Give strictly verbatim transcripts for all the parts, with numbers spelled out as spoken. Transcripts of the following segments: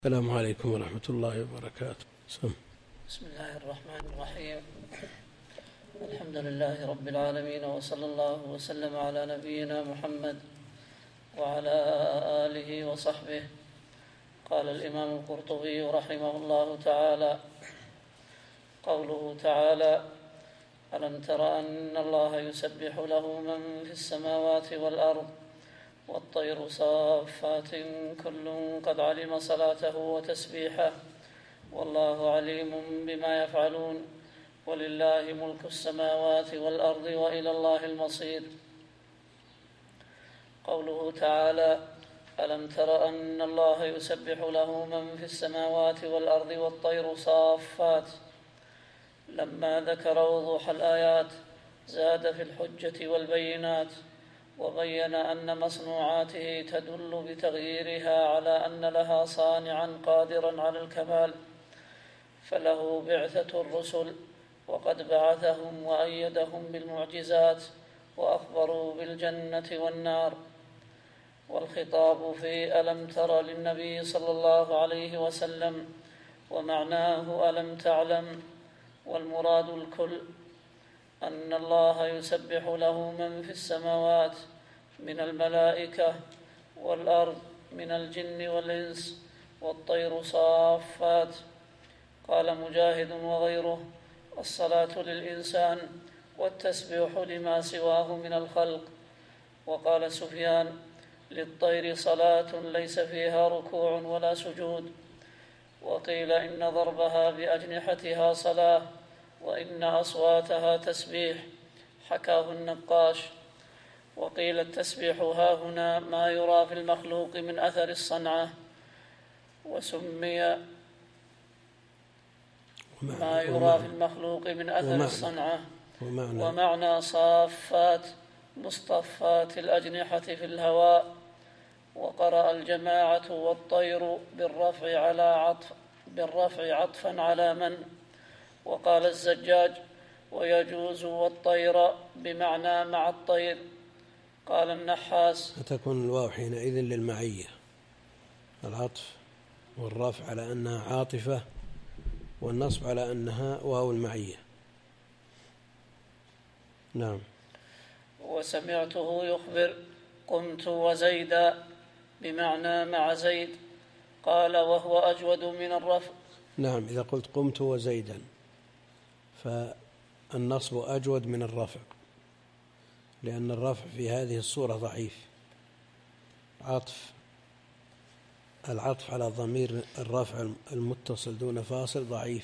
السلام عليكم ورحمة الله وبركاته. سم. بسم الله الرحمن الرحيم. الحمد لله رب العالمين، وصلى الله وسلم على نبينا محمد وعلى آله وصحبه. قال الإمام القرطبي رحمه الله تعالى: قوله تعالى: ألم تر أن الله يسبح له من في السماوات والأرض والطير صافات كل قد علم صلاته وتسبيحه والله عليم بما يفعلون ولله ملك السماوات والأرض وإلى الله المصير. قوله تعالى: ألم تر أن الله يسبح له من في السماوات والأرض والطير صافات، لما ذكر وضوح الآيات زاد في الحجة والبينات، وبين أن مصنوعاته تدل بتغييرها على أن لها صانعا قادرا على الكمال، فله بعثة الرسل، وقد بعثهم وأيدهم بالمعجزات وأخبروا بالجنة والنار. والخطاب في ألم تر للنبي صلى الله عليه وسلم، ومعناه ألم تعلم، والمراد الكل، أن الله يسبح له من في السماوات من الملائكة والأرض من الجن والإنس والطير صافات. قال مجاهد وغيره: الصلاة للإنسان والتسبيح لما سواه من الخلق. وقال سفيان: للطير صلاة ليس فيها ركوع ولا سجود. وقيل إن ضربها بأجنحتها صلاة، وإن أصواتها تسبيح، حكاه النقاش. وقيل التسبيح هاهنا ما يرى في المخلوق من أثر الصنعة، وسمي ما يرى في المخلوق من أثر الصنعة. ومعنى, ومعنى صافات مصطفات الأجنحة في الهواء. وقرأ الجماعة والطير بالرفع على عطف بالرفع عطفا على من. وقال الزجاج: ويجوز والطير بمعنى مع الطير. قال النحاس: فتكون الواو حينئذ للمعية، العطف والرفع على أنها عاطفة، والنصب على أنها واو المعية. نعم. وسمعته يخبر: قمت وزيدا بمعنى مع زيد. قال: وهو أجود من الرفع. نعم، إذا قلت قمت وزيدا فالنصب أجود من الرفع، لأن الرفع في هذه الصورة ضعيف. عطف العطف على ضمير الرفع المتصل دون فاصل ضعيف،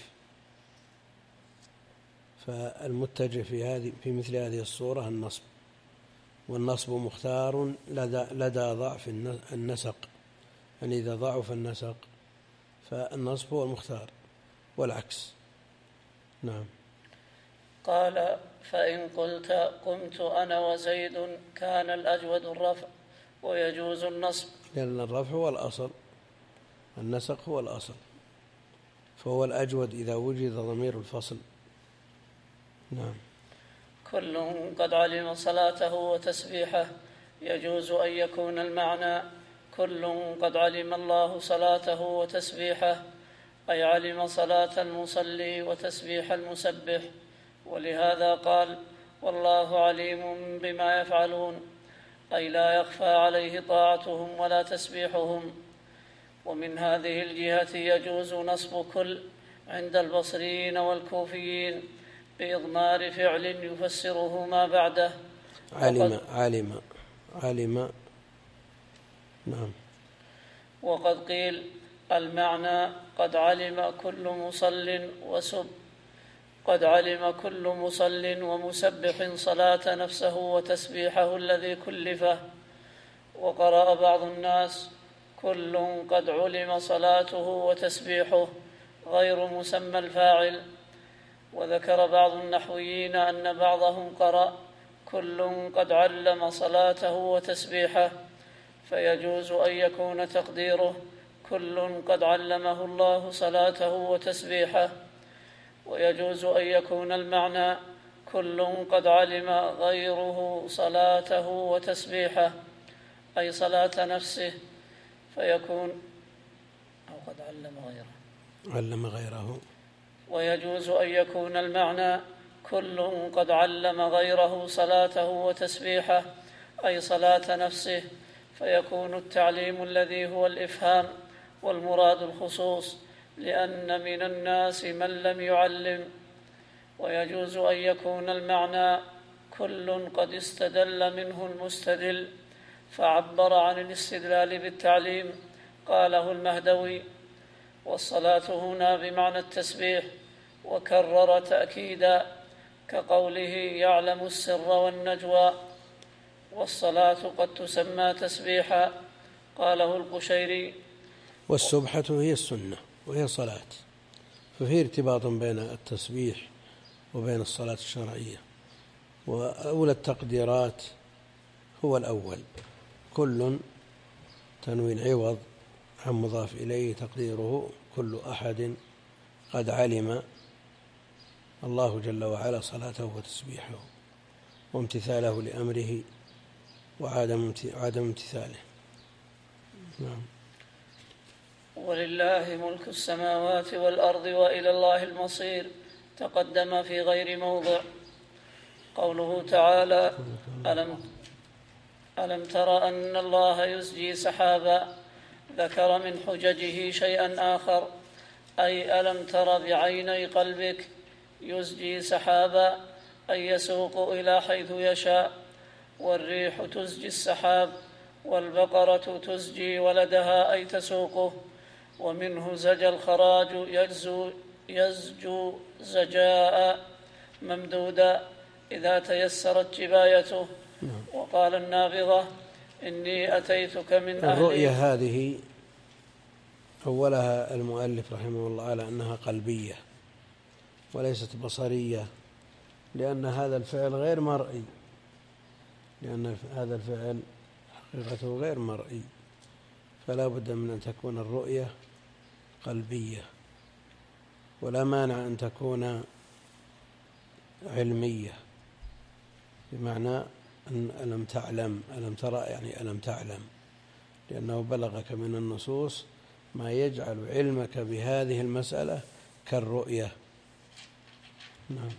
فالمتجه في هذه في مثل هذه الصورة النصب، والنصب مختار لدى, لدى ضعف النسق، يعني إذا ضعف النسق فالنصب هو المختار والعكس. نعم. قال: فإن قلت قمت أنا وزيد كان الأجود الرفع ويجوز النصب، لأن الرفع هو الأصل، النسق هو الأصل، فهو الأجود إذا وجد ضمير الفصل. نعم. كل قد علم صلاته وتسبيحه، يجوز أن يكون المعنى كل قد علم الله صلاته وتسبيحه، أي علم صلاة المصلي وتسبيح المسبح. ولهذا قال: والله عليم بما يفعلون، أي لا يخفى عليه طاعتهم ولا تسبيحهم. ومن هذه الجهة يجوز نصب كل عند البصريين والكوفيين بإضمار فعل يفسره ما بعده. علم علم علم. نعم. وقد قيل المعنى قد علم كل مصل وسب قد علم كل مصل ومسبح صلاة نفسه وتسبيحه الذي كلفه. وقرأ بعض الناس: كل قد علم صلاته وتسبيحه، غير مسمى الفاعل. وذكر بعض النحويين أن بعضهم قرأ: كل قد علم صلاته وتسبيحه، فيجوز أن يكون تقديره: كل قد علمه الله صلاته وتسبيحه. ويجوز أن يكون المعنى: كل قد علم غيره صلاته وتسبيحه، أي صلاة نفسه، فيكون أو قد علم غيره علم غيره. ويجوز أن يكون المعنى كل قد علم غيره صلاته وتسبيحه، أي صلاة نفسه، فيكون التعليم الذي هو الإفهام والمراد الخصوص، لأن من الناس من لم يعلم. ويجوز أن يكون المعنى كل قد استدل منه المستدل، فعبر عن الاستدلال بالتعليم، قاله المهدوي: والصلاة هنا بمعنى التسبيح، وكرر تأكيدا كقوله: يعلم السر والنجوى. والصلاة قد تسمى تسبيحا، قاله القشيري. والسبحة هي السنة وهي صلاة، ففي ارتباط بين التسبيح وبين الصلاة الشرعية. وأولى التقديرات هو الأول، كل تنوين عوض عن مضاف إليه، تقديره كل أحد قد علم الله جل وعلا صلاته وتسبيحه وامتثاله لأمره وعدم امتثاله. نعم. ولله ملك السماوات والأرض وإلى الله المصير، تقدم في غير موضع. قوله تعالى: ألم, ألم تر أن الله يزجي سحابا، ذكر من حججه شيئا آخر، أي ألم تر بعيني قلبك يزجي سحابا، أي يسوق إلى حيث يشاء. والريح تزجي السحاب، والبقرة تزجي ولدها أي تسوقه. ومنه زجى الخراج يزجو, يزجو زجاء ممدودا إذا تيسرت جبايته. وقال النابغة: إني أتيتك من أهلي. الرؤية هذه أولها المؤلف رحمه الله على أنها قلبية وليست بصرية، لأن هذا الفعل غير مرئي، لأن هذا الفعل حقيقته غير مرئي، فلا بد من أن تكون الرؤية قلبية، ولا مانع أن تكون علمية، بمعنى أن ألم تعلم، ألم ترى يعني ألم تعلم، لأنه بلغك من النصوص ما يجعل علمك بهذه المسألة كالرؤية. نعم.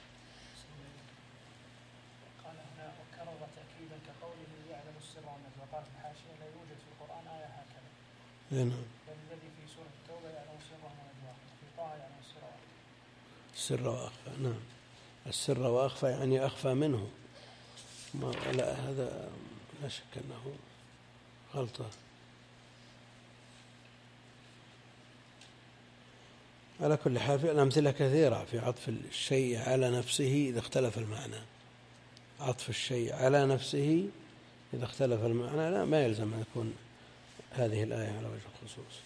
قال هنا وكرر تأكيدا كقوله: يعلم السر والنجوى. قال في الحاشية: لا يوجد في القرآن آية هكذا. نعم. الذي في سورة التوبة يعلم السر ونجوى، في طه يعلم السر وأخفى. السر وأخفى. نعم. السر وأخفى يعني أخفى منه. ما لا، هذا لا شك أنه غلطة. على كل حال في الأمثلة كثيرة في عطف الشيء على نفسه إذا اختلف المعنى. عطف الشيء على نفسه إذا اختلف المعنى لا، ما يلزم أن يكون هذه الآية على وجه الخصوص.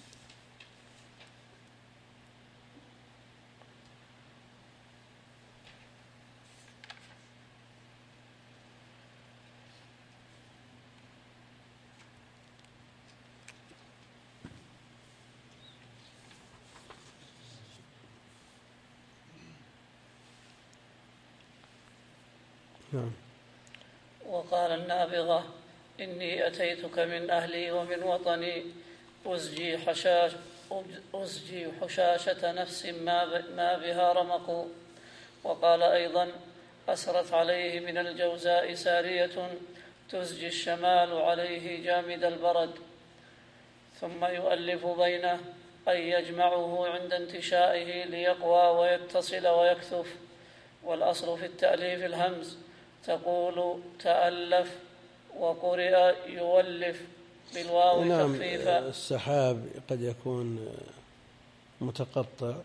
نعم. وقال النابغة: إني أتيتك من أهلي ومن وطني، أزجي, حشاش أزجي حشاشة نفس ما بها رمق. وقال أيضا: أسرت عليه من الجوزاء سارية، تزجي الشمال عليه جامد البرد. ثم يؤلف بينه، أي يجمعه عند انتشائه ليقوى ويتصل ويكثف. والأصل في التأليف الهمز، تقول تألف، وقرئ يولف بالواو تخفيفا. نعم. السحاب قد يكون متقطع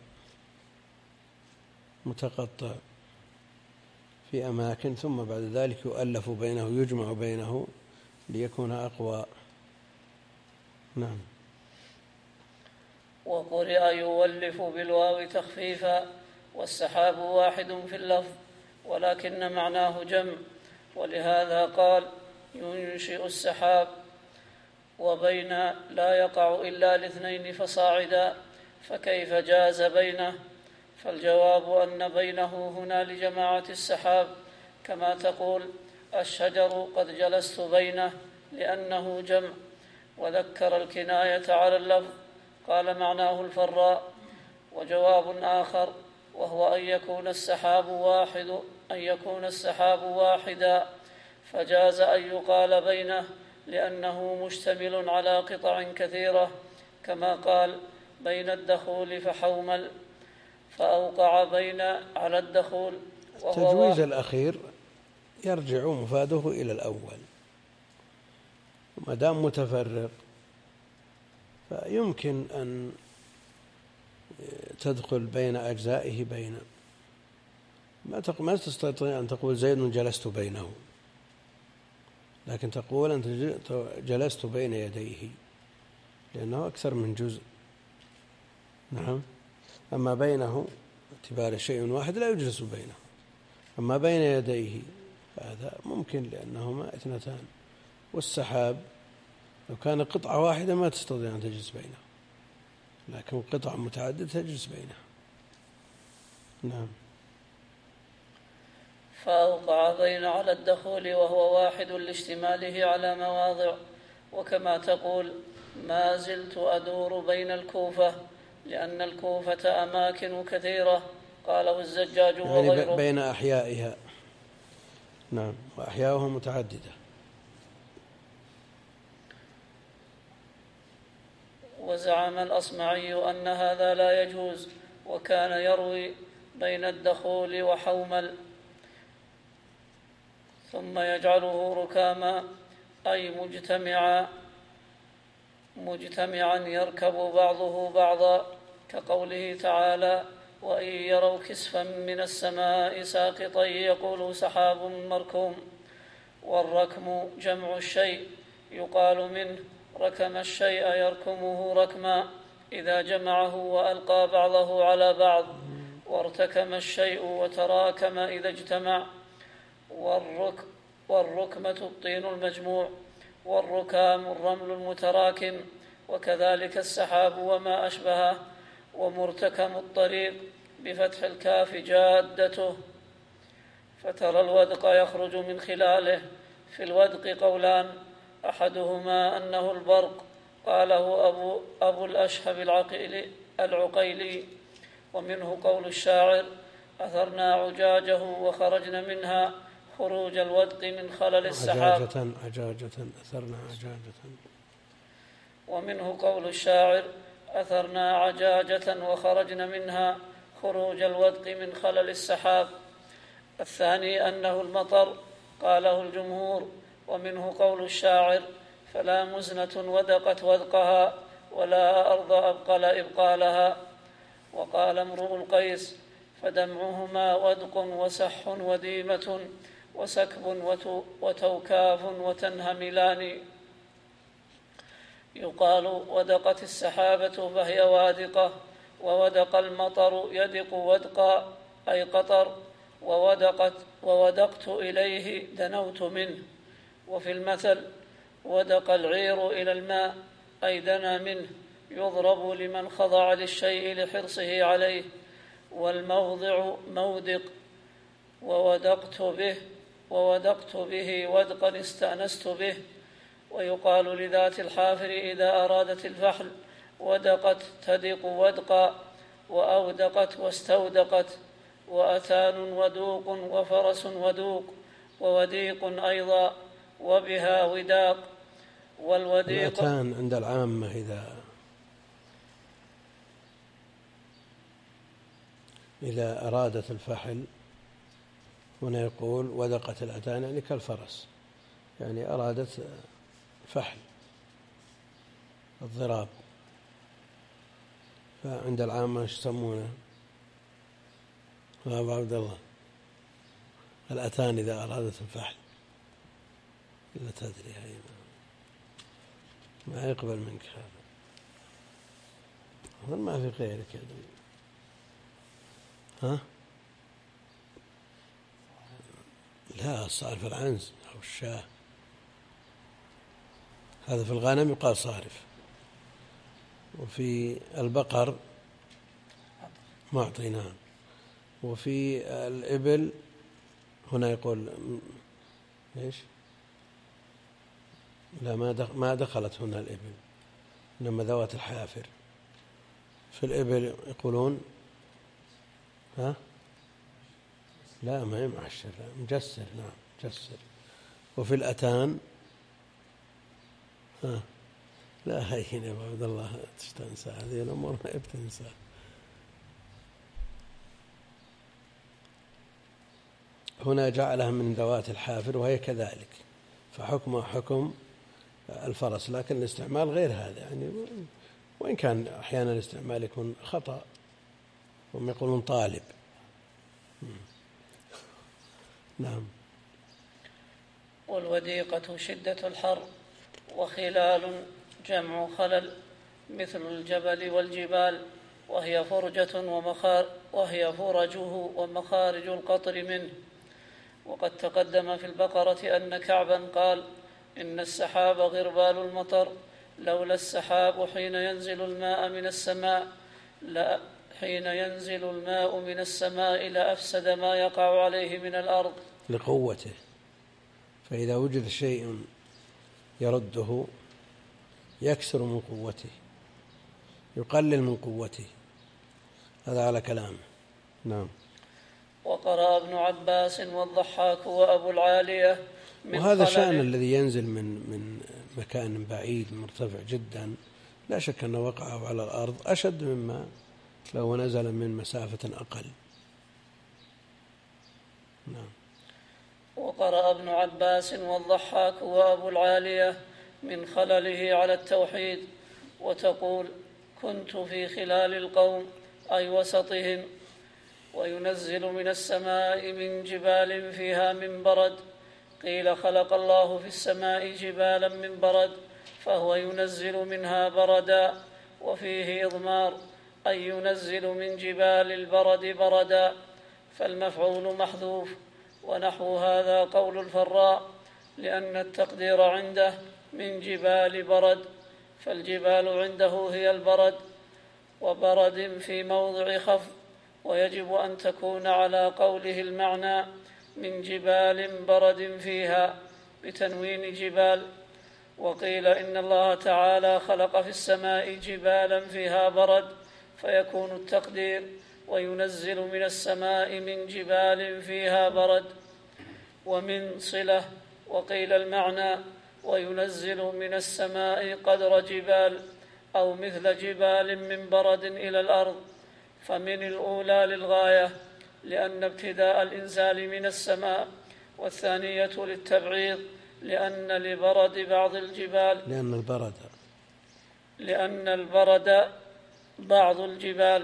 متقطع في أماكن، ثم بعد ذلك يؤلف بينه، يجمع بينه ليكون أقوى. نعم. وقرئ يولف بالواو تخفيفا. والسحاب واحد في اللفظ، ولكن معناه جمع، ولهذا قال: ينشئ السحاب. وبين لا يقع إلا لاثنين فصاعدا، فكيف جاز بينه؟ فالجواب أن بينه هنا لجماعة السحاب، كما تقول: الشجر قد جلست بينه، لأنه جمع. وذكر الكناية على اللفظ، قال معناه الفراء. وجواب آخر وهو أن يكون السحاب واحد أن يكون السحاب واحدا، فجاز أن يقال بينه لأنه مشتمل على قطع كثيرة، كما قال بين الدخول فحومل، فأوقع بين على الدخول. التجويز الأخير يرجع مفاده إلى الأول، ما دام متفرق فيمكن أن تدخل بين أجزائه بين ما تستطيع أن تقول زيد جلست بينه، لكن تقول أنت جلست بين يديه لأنه أكثر من جزء. نعم. أما بينه اعتبار شيء واحد لا يجلس بينه، أما بين يديه هذا ممكن لأنهما اثنتان، والسحاب لو كان قطعة واحدة ما تستطيع أن تجلس بينه، لكن قطع متعددة تجلس بينها. نعم. فأوقع بين على الدخول وهو واحد لاشتماله على مواضع، وكما تقول ما زلت أدور بين الكوفة لأن الكوفة أماكن كثيرة، قاله الزجاج يعني وغيره. بين أحيائها. نعم. وأحياؤها متعددة. وزعم الأصمعي أن هذا لا يجوز، وكان يروي بين الدخول وحومل ثم يجعله ركاما، أي مجتمعا مجتمعا يركب بعضه بعضا، كقوله تعالى وإن يروا كسفا من السماء ساقطا يقولوا سحاب مركوم. والركم جمع الشيء، يقال منه ركم الشيء يركمه ركما إذا جمعه وألقى بعضه على بعض، وارتكم الشيء وتراكم إذا اجتمع. والرك والركمة الطين المجموع، والركام الرمل المتراكم، وكذلك السحاب وما أشبهه. ومرتكم الطريق بفتح الكاف جادته. فترى الودق يخرج من خلاله. في الودق قولان، أحدهما أنه البرق، قاله أبو, أبو الأشهب العقيلي, العقيلي. ومنه قول الشاعر أثرنا عجاجه وخرجنا منها خروج الودق من خلل السحاب. عجاجة عجاجة أثرنا عجاجة. ومنه قول الشاعر أثرنا عجاجة وخرجنا منها خروج الودق من خلل السحاب. الثاني أنه المطر، قاله الجمهور. ومنه قول الشاعر فلا مزنة ودقت ودقها ولا أرض أبقل إبقالها. وقال امرؤ القيس فدمعهما ودق وسح وديمة وسكب وتوكاف وتنهملان. يقال ودقت السحابة فهي وادقة، وودق المطر يدق ودقا أي قطر، وودقت وودقت إليه دنوت منه. وفي المثل ودق العير إلى الماء أي دنا منه، يضرب لمن خضع للشيء لحرصه عليه. والموضع مودق، وودقت به وودقت به ودقا استأنست به. ويقال لذات الحافر إذا أرادت الفحل ودقت تدق ودقا، وأودقت واستودقت. وأتان ودوق وفرس ودوق ووديق أيضا، وبها وداق. والوديق الأتان عند العامة إذا إذا أرادت الفحل، هنا يقول ودقت الأتان يعني كالفرس، يعني أرادت فحل الضراب. فعند العامة يسمونه أبو عبد الله الأتان إذا أرادت الفحل. لا تدري هاي ما يقبل منك هذا، هذا ما في غيرك يا دنيا. ها لا صارف العنز أو الشاه، هذا في الغنم يقال صارف، وفي البقر معطي. نعم. وفي الإبل هنا يقول إيش؟ لا ما ما دخلت هنا الإبل، إنما ذوات الحافر في الإبل يقولون ها لا ما هي معشر، مجسر، نعم مجسر. وفي الأتان ها لا هي يا أبو عبد الله تنسى هذه الأمور، ما بتنسى. هنا جعلها من ذوات الحافر وهي كذلك، فحكمها حكم الفرس، لكن الاستعمال غير هذا يعني، وإن كان أحيانا الاستعمال يكون خطأ، هم يقولون طالب. نعم. والوديقة شدة الحر، وخلال جمع خلل مثل الجبل والجبال، وهي فرجة ومخار وهي فرجه ومخارج القطر منه. وقد تقدم في البقرة أن كعبا قال: إن السحاب غربال المطر، لولا السحاب حين ينزل الماء من السماء لا حين ينزل الماء من السماء لأفسد ما يقع عليه من الأرض. لقوته، فإذا وجد شيء يرده يكسر من قوته، يقلل من قوته، هذا على كلامه. نعم. وقرأ ابن عباس والضحاك وأبو العالية من وهذا شأن الذي ينزل من من مكان بعيد مرتفع جدا، لا شك أن وقعه على الأرض أشد مما لو نزل من مسافة أقل. نعم. وقرأ ابن عباس والضحاك وأبو العالية من خلله على التوحيد، وتقول: كنت في خلال القوم أي وسطهم. وينزل من السماء من جبال فيها من برد، قيل خلق الله في السماء جبالا من برد فهو ينزل منها بردا، وفيه إضمار أي ينزل من جبال البرد بردا، فالمفعول محذوف. ونحو هذا قول الفراء، لأن التقدير عنده من جبال برد، فالجبال عنده هي البرد، وبرد في موضع خفض، ويجب أن تكون على قوله المعنى من جبال برد فيها بتنوين جبال. وقيل إن الله تعالى خلق في السماء جبالا فيها برد، فيكون التقدير وينزل من السماء من جبال فيها برد ومن صلة. وقيل المعنى وينزل من السماء قدر جبال أو مثل جبال من برد إلى الأرض، فمن الأولى للغاية لأن ابتداء الإنزال من السماء، والثانية للتبعيض لأن لبرد بعض الجبال لأن البرد لأن البرد بعض الجبال،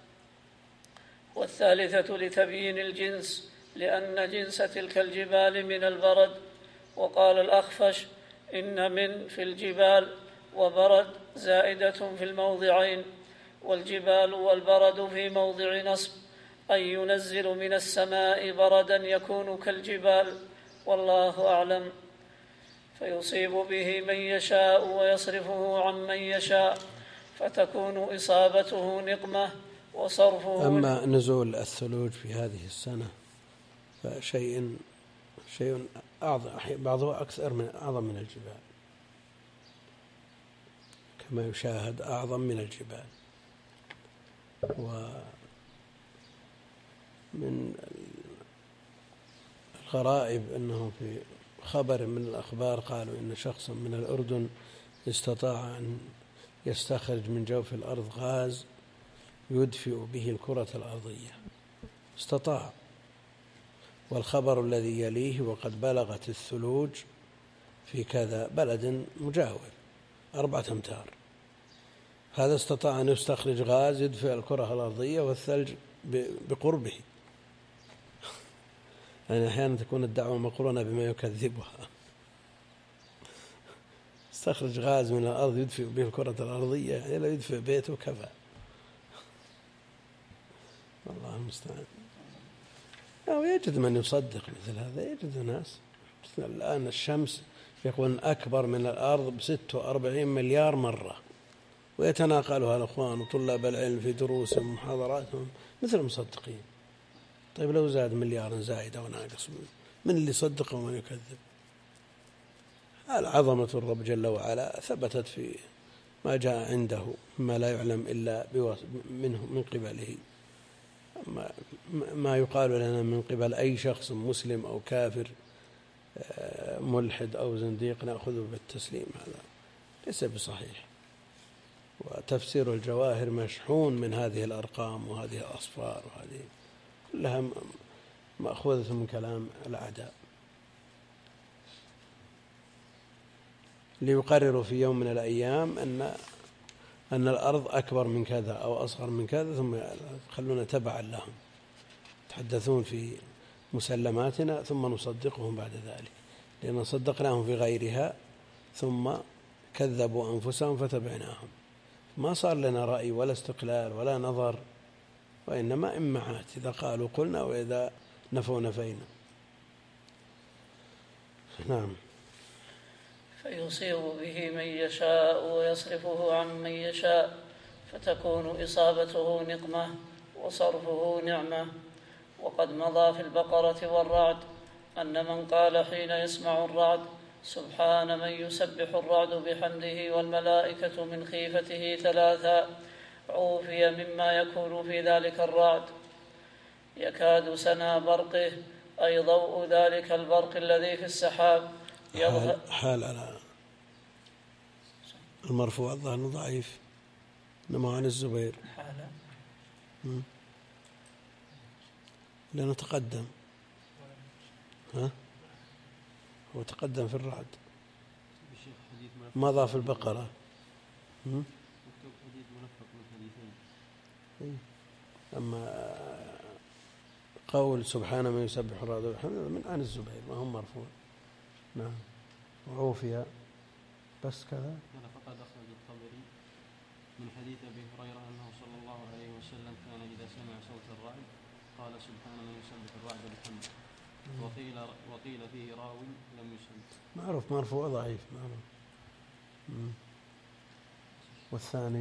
والثالثة لتبيين الجنس لأن جنس تلك الجبال من البرد. وقال الأخفش: إن من في الجبال وبرد زائدة في الموضعين، والجبال والبرد في موضع نصب، أي ينزل من السماء بردا يكون كالجبال، والله أعلم. فيصيب به من يشاء ويصرفه عن من يشاء، فتكون إصابته نقمة وصرفه. أما نزول الثلوج في هذه السنة فشيء شيء أعظم، بعضه أكثر من أعظم من الجبال، كما يشاهد أعظم من الجبال. ومن الغرائب أنه في خبر من الأخبار قالوا إن شخصا من الأردن استطاع أن يستخرج من جوف الأرض غاز يدفئ به الكرة الأرضية، استطاع. والخبر الذي يليه: وقد بلغت الثلوج في كذا بلد مجاور أربعة أمتار، هذا استطاع أن يستخرج غاز يدفئ الكرة الأرضية والثلج بقربه. يعني أحيانا تكون الدعوة مقرونة بما يكذبها. استخرج غاز من الأرض يدفئ به الكرة الأرضية، يعني لا يدفئ بيته كفى. والله المستعان. أو يجد من يصدق مثل هذا، يجد ناس. الآن الشمس يكون أكبر من الأرض بستة وأربعين مليار مرة، ويتناقلها الأخوان وطلاب العلم في دروسهم ومحاضراتهم مثل المصدقين. طيب لو زاد مليار زائد أو ناقص، من اللي صدق ومن يكذب؟ العظمة الرب جل وعلا ثبتت في ما جاء عنده ما لا يعلم إلا منه من قبله. ما يقال لنا من قبل أي شخص مسلم أو كافر ملحد أو زنديق نأخذه بالتسليم، هذا ليس بصحيح. وتفسير الجواهر مشحون من هذه الأرقام وهذه الأصفار، وهذه كلها مأخوذة من كلام الأعداء ليقرروا في يوم من الأيام أن أن الأرض أكبر من كذا أو أصغر من كذا، ثم يخلون تبعا لهم، يتحدثون في مسلماتنا ثم نصدقهم بعد ذلك، لأن صدقناهم في غيرها ثم كذبوا أنفسهم فتبعناهم. ما صار لنا رأي ولا استقلال ولا نظر، وإنما إمعات، إذا قالوا قلنا وإذا نفوا نفينا. نعم. فيصيب به من يشاء ويصرفه عن من يشاء، فتكون إصابته نقمة وصرفه نعمة. وقد مضى في البقرة والرعد أن من قال حين يسمع الرعد سبحان من يسبح الرعد بحمده والملائكة من خيفته ثلاثا، عوفي مما يكون في ذلك الرعد. يكاد سنا برقه أي ضوء ذلك البرق الذي في السحاب حال, حال على المرفوع الظاهر ضعيف، إنما عن الزبير حالا لأنه تقدم. ها هو تقدم في الرعد، مضى في البقرة. أما قول سبحان من يسبح الرعد بحمده من عن الزبير ما هم مرفوع. نعم. وعوفي بس كذا. فقد أخرج الطبري من حديث أبي هريرة أنه صلى الله عليه وسلم كان إذا سمع صوت الرعد قال سبحان من يسبح الرعد بحمده، وقيل وقيل فيه راو لم يسبح. معروف مرفوع ضعيف معروف. والثاني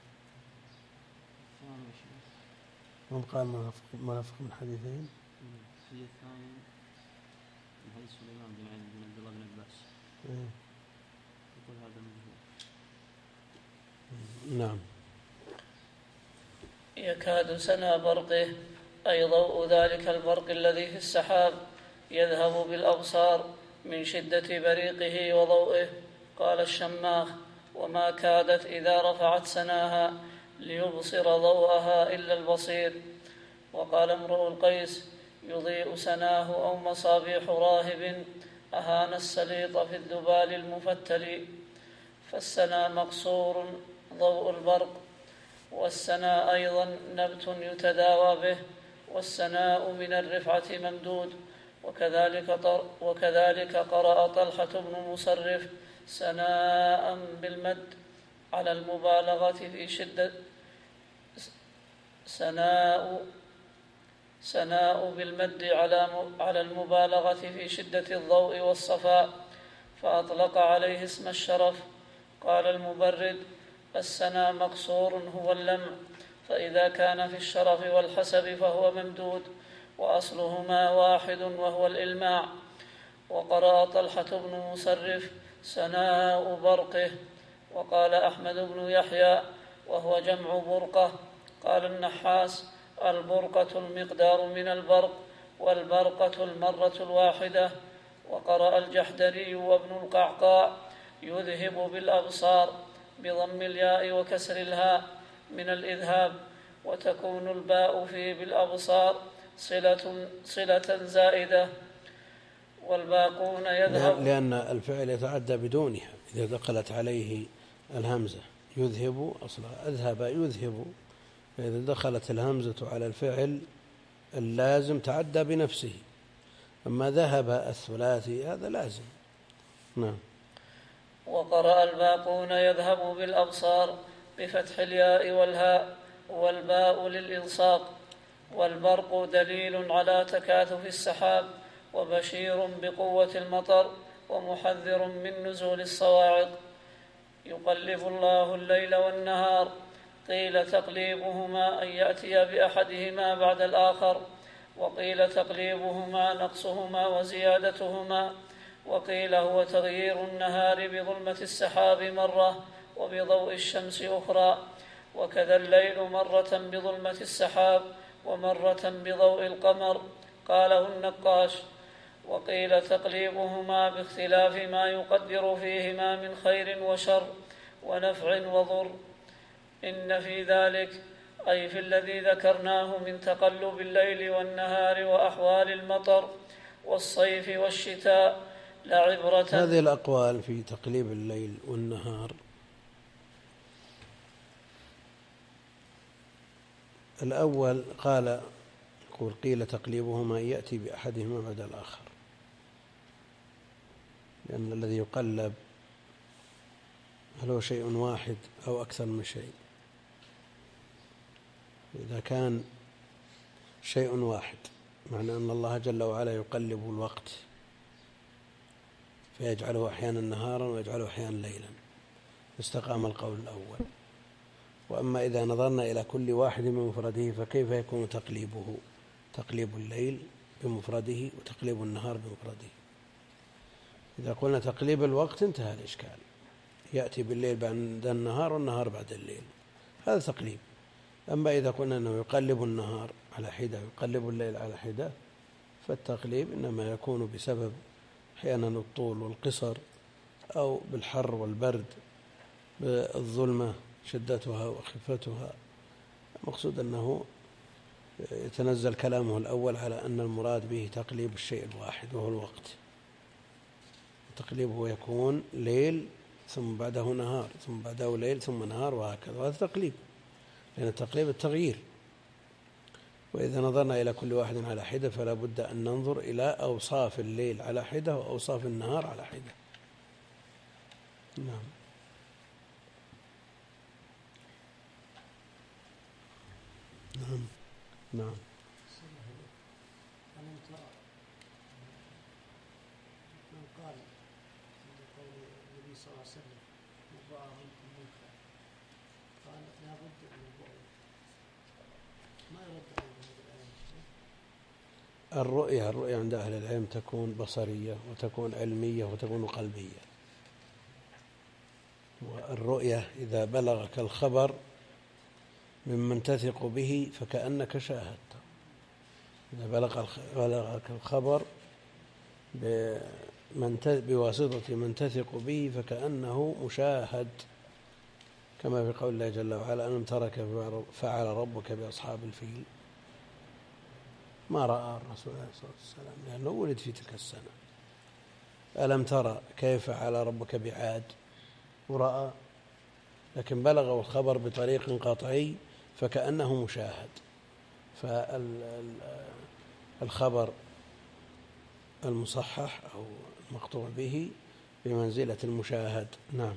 الثاني شيء هم قال منافق من حديثين. الحديث الثاني من حديث سليمان بن عين بن عبد الله بن عباس. إيه. يقول هذا مجهول. نعم. يكاد سنا برقه أي ضوء ذلك البرق الذي في السحاب يذهب بالأبصار من شدة بريقه وضوئه. قال الشماخ: وما كادت إذا رفعت سناها ليبصر ضوءها إلا البصير. وقال امرؤ القيس: يضيء سناه أو مصابيح راهب أهان السليط في الذبال المفتل. فالسنا مقصور ضوء البرق، والسنا أيضا نبت يتداوى به، والسناء من الرفعة ممدود. وكذلك, وكذلك قرأ طلحة بن مصرف: سناء بالمد على المبالغة في شدة سناء سناء بالمد على على المبالغة في شدة الضوء والصفاء، فأطلق عليه اسم الشرف. قال المبرد: السنا مقصور هو اللمع، فإذا كان في الشرف والحسب فهو ممدود، وأصلهما واحد وهو الإلماع. وقرأ طلحة بن مصرف: سناء برقه. وقال أحمد بن يحيى: وهو جمع برقة. قال النحاس: البرقة المقدار من البرق، والبرقة المرة الواحدة. وقرأ الجحدري وابن القعقاع: يذهب بالأبصار بضم الياء وكسر الهاء من الإذهاب، وتكون الباء فيه بالأبصار صلة, صلة زائدة. والباقون يذهب لأن الفعل يتعدى بدونها إذا دخلت عليه الهمزة. يذهب أصلها أذهب يذهب، فإذا دخلت الهمزة على الفعل اللازم تعدى بنفسه. أما ذهب الثلاثي هذا لازم. نعم. وقرأ الباقون يذهب بالأبصار بفتح الياء والهاء والباء للإلصاق. والبرق دليل على تكاثف السحاب، وبشير بقوة المطر، ومحذر من نزول الصواعق. يقلب الله الليل والنهار، قيل تقليبهما أن يأتي بأحدهما بعد الآخر، وقيل تقليبهما نقصهما وزيادتهما، وقيل هو تغيير النهار بظلمة السحاب مرة وبضوء الشمس أخرى، وكذا الليل مرة بظلمة السحاب ومرة بضوء القمر. قاله النقاش. وقيل تقليبهما باختلاف ما يقدر فيهما من خير وشر ونفع وضر. إن في ذلك، أي في الذي ذكرناه من تقلب الليل والنهار وأحوال المطر والصيف والشتاء، لعبرة. هذه الأقوال في تقليب الليل والنهار الأول قال يقول قيل تقليبهما يأتي بأحدهما بعد الآخر، لأن الذي يقلب هل هو شيء واحد أو أكثر من شيء؟ إذا كان شيء واحد معنى أن الله جل وعلا يقلب الوقت فيجعله أحيانا نهارا ويجعله أحيانا ليلا، استقام القول الأول. وأما إذا نظرنا إلى كل واحد من مفرده فكيف يكون تقليبه؟ تقليب الليل بمفرده وتقليب النهار بمفرده. إذا قلنا تقليب الوقت انتهى الإشكال، يأتي بالليل بعد النهار والنهار بعد الليل، هذا تقليب. أما إذا قلنا أنه يقلب النهار على حدة ويقلب الليل على حدة، فالتقليب إنما يكون بسبب أحيانا الطول والقصر، أو بالحر والبرد، بالظلمة شدتها وخفتها. المقصود أنه يتنزل كلامه الأول على أن المراد به تقليب الشيء الواحد وهو الوقت. تقليبه يكون ليل ثم بعده نهار ثم بعده ليل ثم نهار وهكذا، وهذا تقليب، لأن التقليب التغيير. وإذا نظرنا إلى كل واحد على حدة فلا بد أن ننظر إلى أوصاف الليل على حدة وأوصاف النهار على حدة. نعم. نعم نعم. ألم ترى من قال في قول النبي صلى الله عليه وسلم من رأى منكم منكرا قال لا بد من الرؤية، ما يرد عليه هذه الآية؟ الرؤية الرؤية عند أهل العلم تكون بصرية وتكون علمية وتكون قلبية. والرؤية إذا بلغك الخبر ممن تثق به فكأنك شاهدت. إذا بلغك الخبر بواسطة من تثق به فكأنه مشاهد، كما في قول الله جل وعلا ألم تر كيف فعل ربك بأصحاب الفيل. ما رأى الرسول عليه الصلاة والسلام لأنه ولد في تلك السنة. ألم ترى كيف فعل ربك بعاد، ورأى، لكن بلغه الخبر بطريق قطعي فكأنه مشاهد. فالخبر المصحح أو المقطوع به بمنزلة المشاهد. نعم.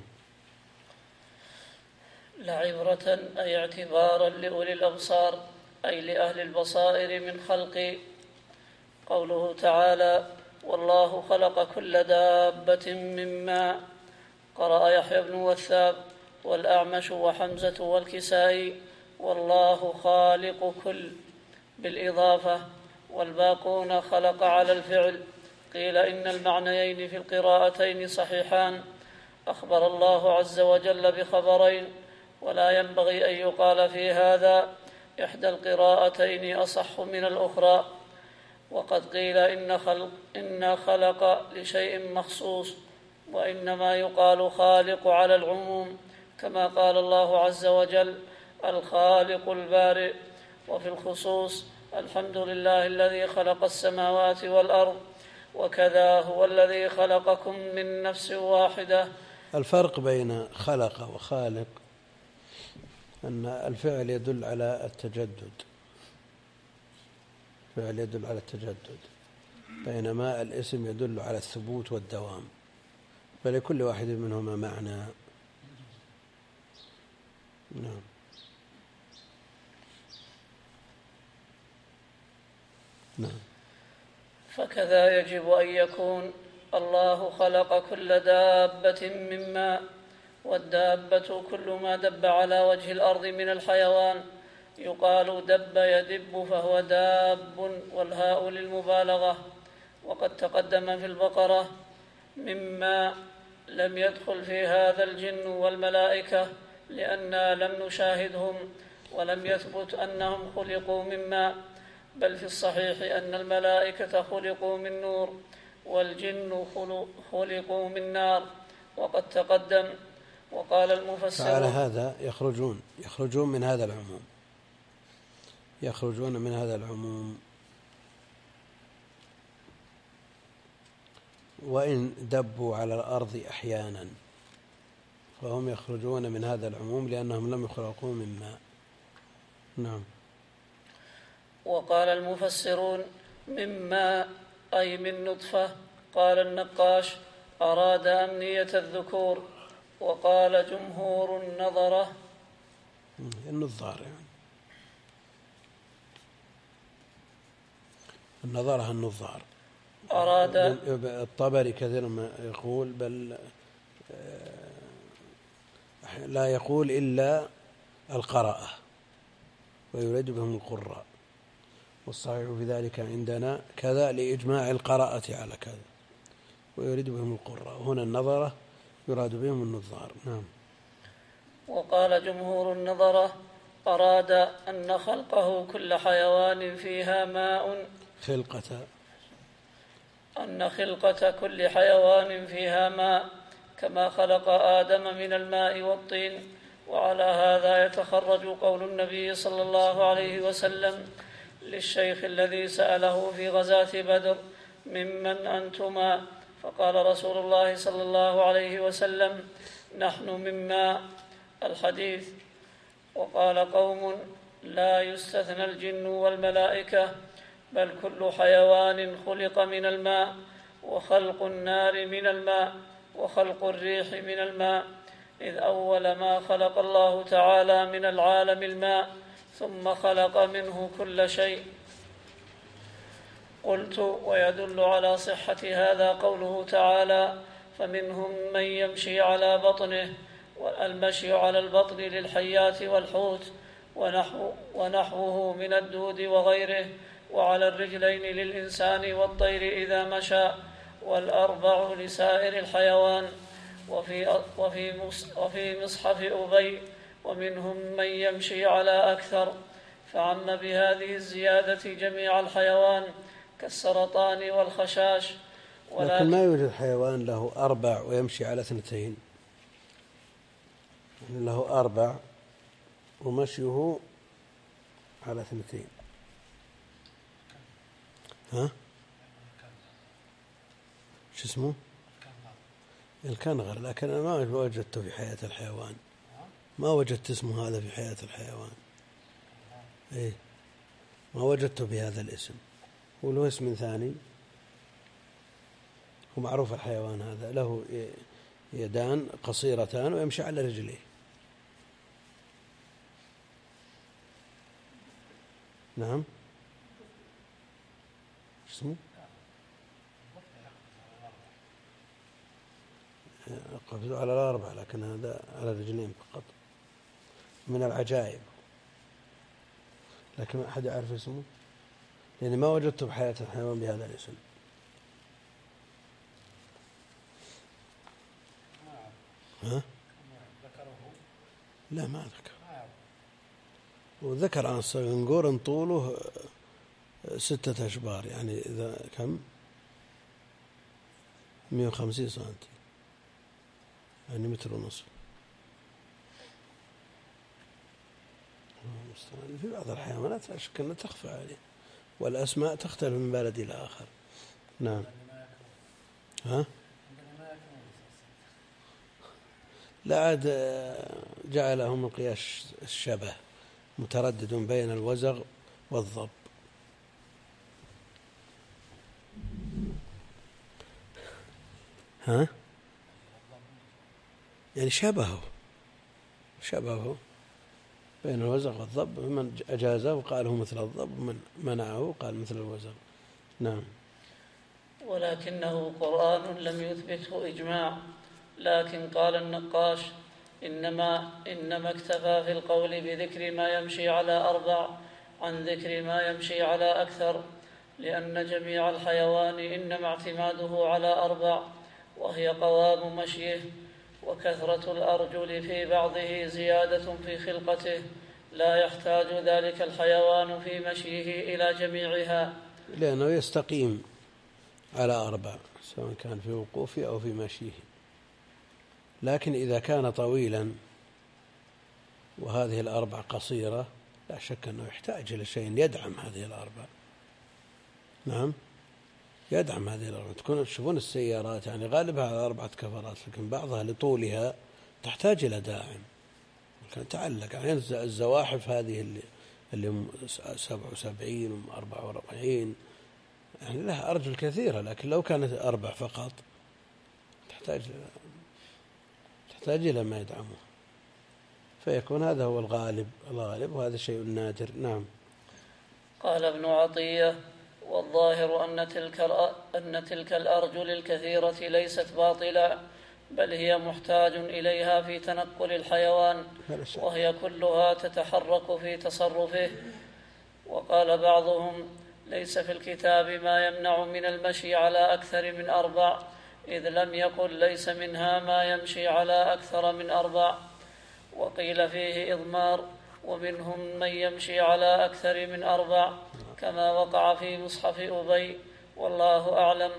لعبرة، أي اعتبارا لأولي الأبصار، أي لأهل البصائر من خلق. قوله تعالى والله خلق كل دابة من ماء. قرأ يحيى بن وثاب والأعمش وحمزة والكسائي والله خالق كل بالإضافة، والباقون خلق على الفعل. قيل إن المعنيين في القراءتين صحيحان، أخبر الله عز وجل بخبرين، ولا ينبغي أن يقال في هذا إحدى القراءتين أصح من الأخرى. وقد قيل إن خلق, إن خلق لشيء مخصوص، وإنما يقال خالق على العموم، كما قال الله عز وجل الخالق البارئ. وفي الخصوص الحمد لله الذي خلق السماوات والأرض، وكذا هو الذي خلقكم من نفس واحدة. الفرق بين خلق وخالق أن الفعل يدل على التجدد، الفعل يدل على التجدد، بينما الاسم يدل على الثبوت والدوام، فلكل واحد منهما معنى. نعم. نعم. فكذا يجب أن يكون الله خلق كل دابة من ماء، والدابة كل ما دب على وجه الأرض من الحيوان، يقال دب يدب فهو داب، والهاء للمبالغة. وقد تقدم في البقرة من ماء لم يدخل في هذا الجن والملائكة لأننا لم نشاهدهم، ولم يثبت أنهم خلقوا من ماء، بل في الصحيح أن الملائكة خلقوا من نور والجن خلقوا من نار، وقد تقدم. وقال المفسر فعلى هذا يخرجون يخرجون من هذا العموم يخرجون من هذا العموم وإن دبوا على الأرض أحيانا فهم يخرجون من هذا العموم لأنهم لم يخلقوا من ماء. نعم. وقال المفسرون من ماء أي من نطفة. قال النقاش أراد أمنية الذكور. وقال جمهور النظرة النظار يعني النظرة النظار أراد. الطبري كثير ما يقول بل لا يقول إلا القراءة ويريد بهم القراء، والصحيح في ذلك عندنا كذا لإجماع القراءة على كذا ويريد بهم القراء، هنا النظرة يراد بهم النظار. نعم. وقال جمهور النظرة أراد أن خلقه كل حيوان فيها ماء خلقة أن خلقة كل حيوان فيها ماء كما خلق آدم من الماء والطين. وعلى هذا يتخرج قول النبي صلى الله عليه وسلم للشيخ الذي سأله في غزاة بدر ممن أنتما؟ فقال رسول الله صلى الله عليه وسلم نحن من ماء الحديث. وقال قوم لا يستثنى الجن والملائكة بل كل حيوان خلق من الماء، وخلق النار من الماء، وخلق الريح من الماء، إذ أول ما خلق الله تعالى من العالم الماء ثم خلق منه كل شيء. قلت ويدل على صحة هذا قوله تعالى فمنهم من يمشي على بطنه، والمشي على البطن للحيات والحوت ونحو ونحوه من الدود وغيره، وعلى الرجلين للإنسان والطير إذا مشى، والأربع لسائر الحيوان. وفي, وفي, وفي مصحف أبي ومنهم من يمشي على أكثر، فعم بهذه الزيادة جميع الحيوان كالسرطان والخشاش. لكن ما يوجد حيوان له أربع ويمشي على اثنتين، يعني له أربع ومشيه على اثنتين. ها؟ شو اسمه؟ الكنغر، لكن أنا ما وجدته في حياة الحيوان، ما وجدت اسمه هذا في حياة الحيوان. إيه ما وجدته بهذا الاسم، وله اسم ثاني ومعروف الحيوان هذا له يدان قصيرتان ويمشي على رجليه. نعم. شو اسمه؟ قفز على الأربع، لكن هذا على رجلين فقط، من العجائب، لكن ما أحد يعرف اسمه لأني ما وجدته بحياة الحيوان بهذا الاسم. ها؟ لا ما ذكر، وذكر عن الصنقور أن طوله ستة أشبار، يعني إذا كم مئة وخمسين سنتي، يعني متر ونصف. في بعض الحيوانات لا شك أنها تخفى عليه، والأسماء تختلف من بلد إلى آخر. نعم. ها؟ لا عاد جعلهم القياس الشبه متردد بين الوزغ والضب. ها؟ يعني شبهه شبهه بين الوزغ والضب، من أجازه وقاله مثل الضب، ومن منعه قال مثل الوزغ. نعم. ولكنه قرآن لم يثبته إجماع، لكن قال النقاش إنما, إنما اكتفى في القول بذكر ما يمشي على أربع عن ذكر ما يمشي على أكثر، لأن جميع الحيوان إنما اعتماده على أربع، وهي قوام مشيه، وكثرة الأرجل في بعضه زيادة في خلقته، لا يحتاج ذلك الحيوان في مشيه إلى جميعها، لأنه يستقيم على أربع سواء كان في وقوفه أو في مشيه. لكن إذا كان طويلا وهذه الأربع قصيرة لا شك أنه يحتاج إلى شيء يدعم هذه الأربع. نعم، يدعم هذه الأربع. تكون تشوفون السيارات يعني غالبها أربعة كفرات، لكن بعضها لطولها تحتاج إلى داعم، كان تعلق. يعني الزواحف هذه اللي اللي سبع وسبعين وأربع وأربعين يعني لها أرجل كثيرة، لكن لو كانت أربع فقط تحتاج تحتاج إلى ما يدعمه، فيكون هذا هو الغالب الغالب وهذا شيء نادر. نعم. قال ابن عطية: والظاهر أن تلك أن تلك الأرجل الكثيرة ليست باطلة، بل هي محتاج إليها في تنقل الحيوان، وهي كلها تتحرك في تصرفه. وقال بعضهم: ليس في الكتاب ما يمنع من المشي على أكثر من أربع، إذ لم يقل ليس منها ما يمشي على أكثر من أربع. وقيل فيه إضمار، ومنهم من يمشي على أكثر من أربع، كما وقع في مصحف أبي، والله أعلم.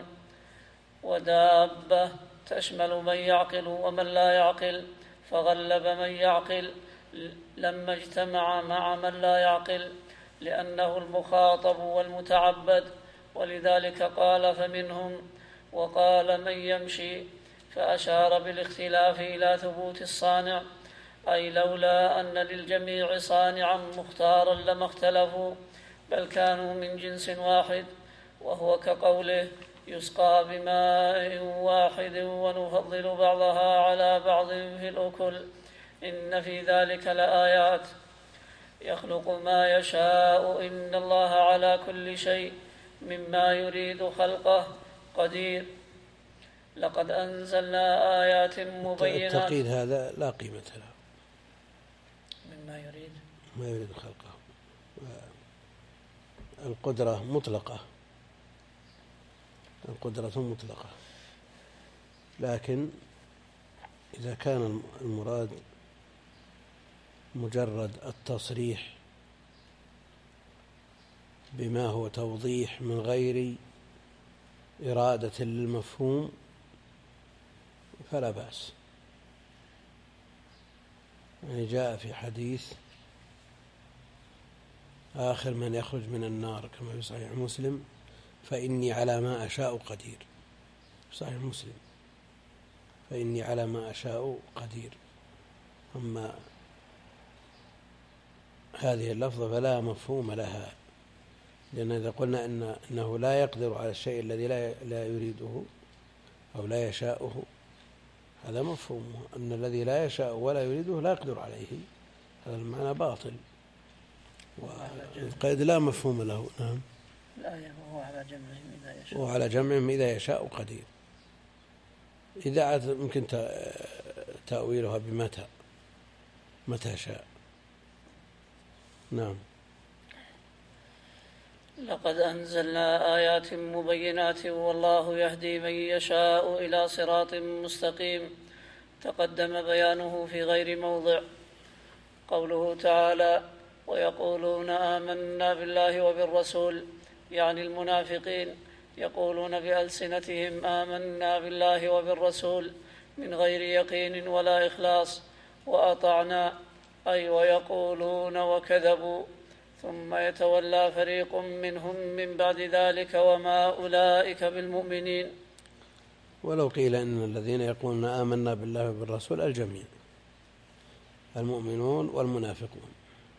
ودابة تشمل من يعقل ومن لا يعقل، فغلب من يعقل لما اجتمع مع من لا يعقل، لأنه المخاطب والمتعبد، ولذلك قال فمنهم، وقال من يمشي، فأشار بالاختلاف إلى ثبوت الصانع، أي لولا أن للجميع صانعا مختارا لما اختلفوا، بل كانوا من جنس واحد. وهو كقوله: يسقى بماء واحد ونفضل بعضها على بعض في الأكل، إن في ذلك لآيات. يخلق ما يشاء، إن الله على كل شيء مما يريد خلقه قدير. لقد أنزلنا آيات مبينات. التقييد هذا لا قيمة له. مما يريد ما يريد خلقه. القدرة مطلقة، القدرة مطلقة، لكن إذا كان المراد مجرد التصريح بما هو توضيح من غير إرادة للمفهوم فلا بأس. يعني جاء في حديث: آخر من يخرج من النار كما في صحيح مسلم فإني على ما أشاء قدير. صحيح مسلم: فإني على ما أشاء قدير. أما هذه اللفظة فلا مفهوم لها، لأن إذا قلنا إن إنه لا يقدر على الشيء الذي لا لا يريده أو لا يشاؤه، هذا مفهوم. أن الذي لا يشاء ولا يريده لا يقدر عليه، هذا المعنى باطل، والقيد لا مفهوم له. نعم. لا، هو على جمعهم إذا يشاء، وعلى جمعهم إذا يشاء قدير. إذا عاد ممكن تأويلها بمتى، متى شاء. نعم. لقد أنزلنا آيات مبينات والله يهدي من يشاء إلى صراط مستقيم، تقدم بيانه في غير موضع. قوله تعالى: ويقولون آمنا بالله وبالرسول، يعني المنافقين يقولون بألسنتهم آمنا بالله وبالرسول من غير يقين ولا إخلاص، وأطعنا أي ويقولون وكذبوا، ثم يتولى فريق منهم من بعد ذلك وما أولئك بالمؤمنين. ولو قيل إن الذين يقولون آمنا بالله وبالرسول الجميع، المؤمنون والمنافقون،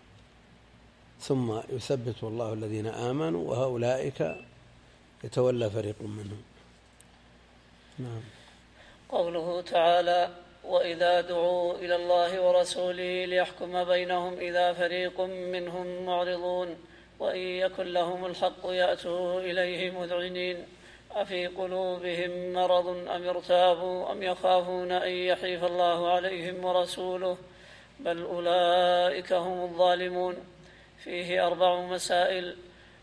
ثم يثبت الله الذين آمنوا وهؤلاء يتولى فريق منهم. نعم. قوله تعالى: وإذا دعوا إلى الله ورسوله ليحكم بينهم إذا فريق منهم معرضون وإن يكن لهم الحق يأتوا إليه مذعنين، أفي قلوبهم مرض أم ارتابوا أم يخافون أن يحيف الله عليهم ورسوله، بل أولئك هم الظالمون. فيه أربع مسائل.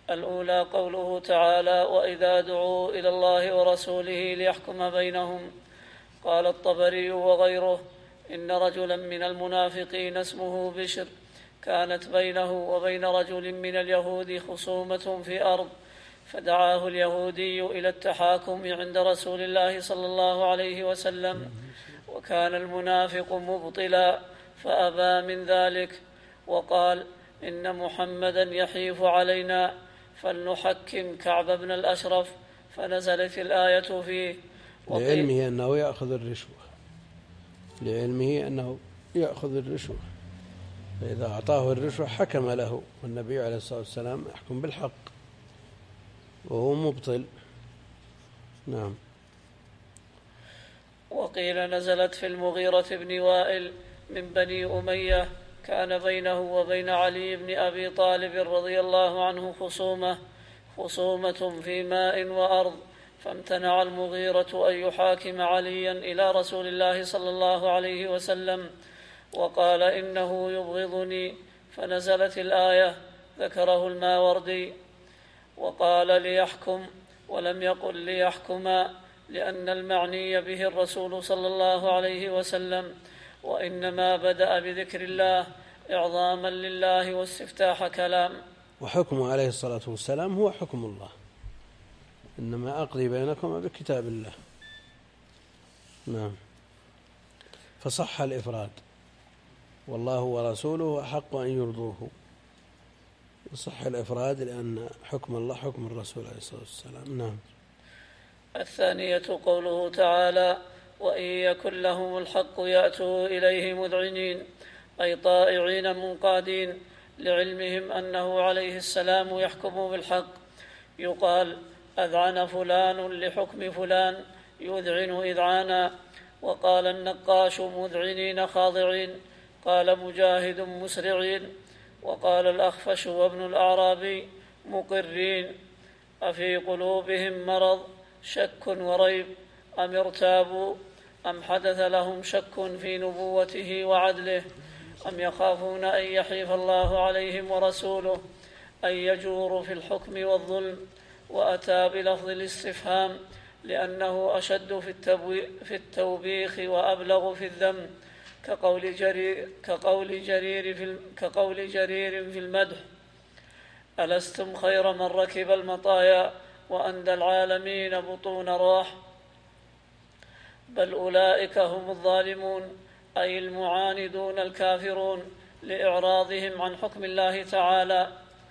الأولى قوله تعالى: وإذا دعوا إلى الله ورسوله ليحكم بينهم، قال الطبري وغيره: إن رجلا من المنافقين اسمه بشر كانت بينه وبين رجل من اليهود خصومة في أرض، فدعاه اليهودي إلى التحاكم عند رسول الله صلى الله عليه وسلم، وكان المنافق مبطلا فأبى من ذلك، وقال: إن محمدا يحيف علينا فلنحكم كعب بن الأشرف، فنزلت الآية فيه. لعلمه أنه يأخذ الرشوة لعلمه أنه يأخذ الرشوة فإذا أعطاه الرشوة حكم له، والنبي عليه الصلاة والسلام يحكم بالحق وهو مبطل. نعم. وقيل نزلت في المغيرة بن وائل من بني أمية، كان بينه وبين علي بن أبي طالب رضي الله عنه خصومة خصومة في ماء وأرض، فامتنع المغيرة أن يحاكم عليا إلى رسول الله صلى الله عليه وسلم، وقال: إنه يبغضني، فنزلت الآية. ذكره الماوردي وقال: ليحكم، ولم يقل ليحكما، لأن المعني به الرسول صلى الله عليه وسلم، وإنما بدأ بذكر الله إعظاما لله واستفتاح كلام. وحكمه عليه الصلاة والسلام هو حكم الله، إنما أقضي بينكم بكتاب الله. نعم. فصح الإفراد، والله ورسوله أحق أن يرضوه. يصح الإفراد لأن حكم الله حكم الرسول عليه الصلاة والسلام. نعم. الثانية قوله تعالى: وإن يكن لهم الحق يأتوا إليه مذعنين، أي طائعين منقادين، لعلمهم أنه عليه السلام يحكم بالحق. يقال: أذعن فلان لحكم فلان، يذعن إذعانا. وقال النقاش: مذعنين خاضعين. قال مجاهد: مسرعين. وقال الأخفش وابن الأعرابي: مقرين. أفي قلوبهم مرض، شك وريب، أم ارتابوا، أم حدث لهم شك في نبوته وعدله، أم يخافون أن يحيف الله عليهم ورسوله، أن يجوروا في الحكم والظلم. وأتى بلفظ الاستفهام لأنه أشد في التوبيخ وأبلغ في الذم، كقول جرير, كقول جرير, في كقول جرير في المدح: ألستم خير من ركب المطايا وأندى العالمين بطون راح. بل أولئك هم الظالمون، أي المعاندون الكافرون لإعراضهم عن حكم الله تعالى.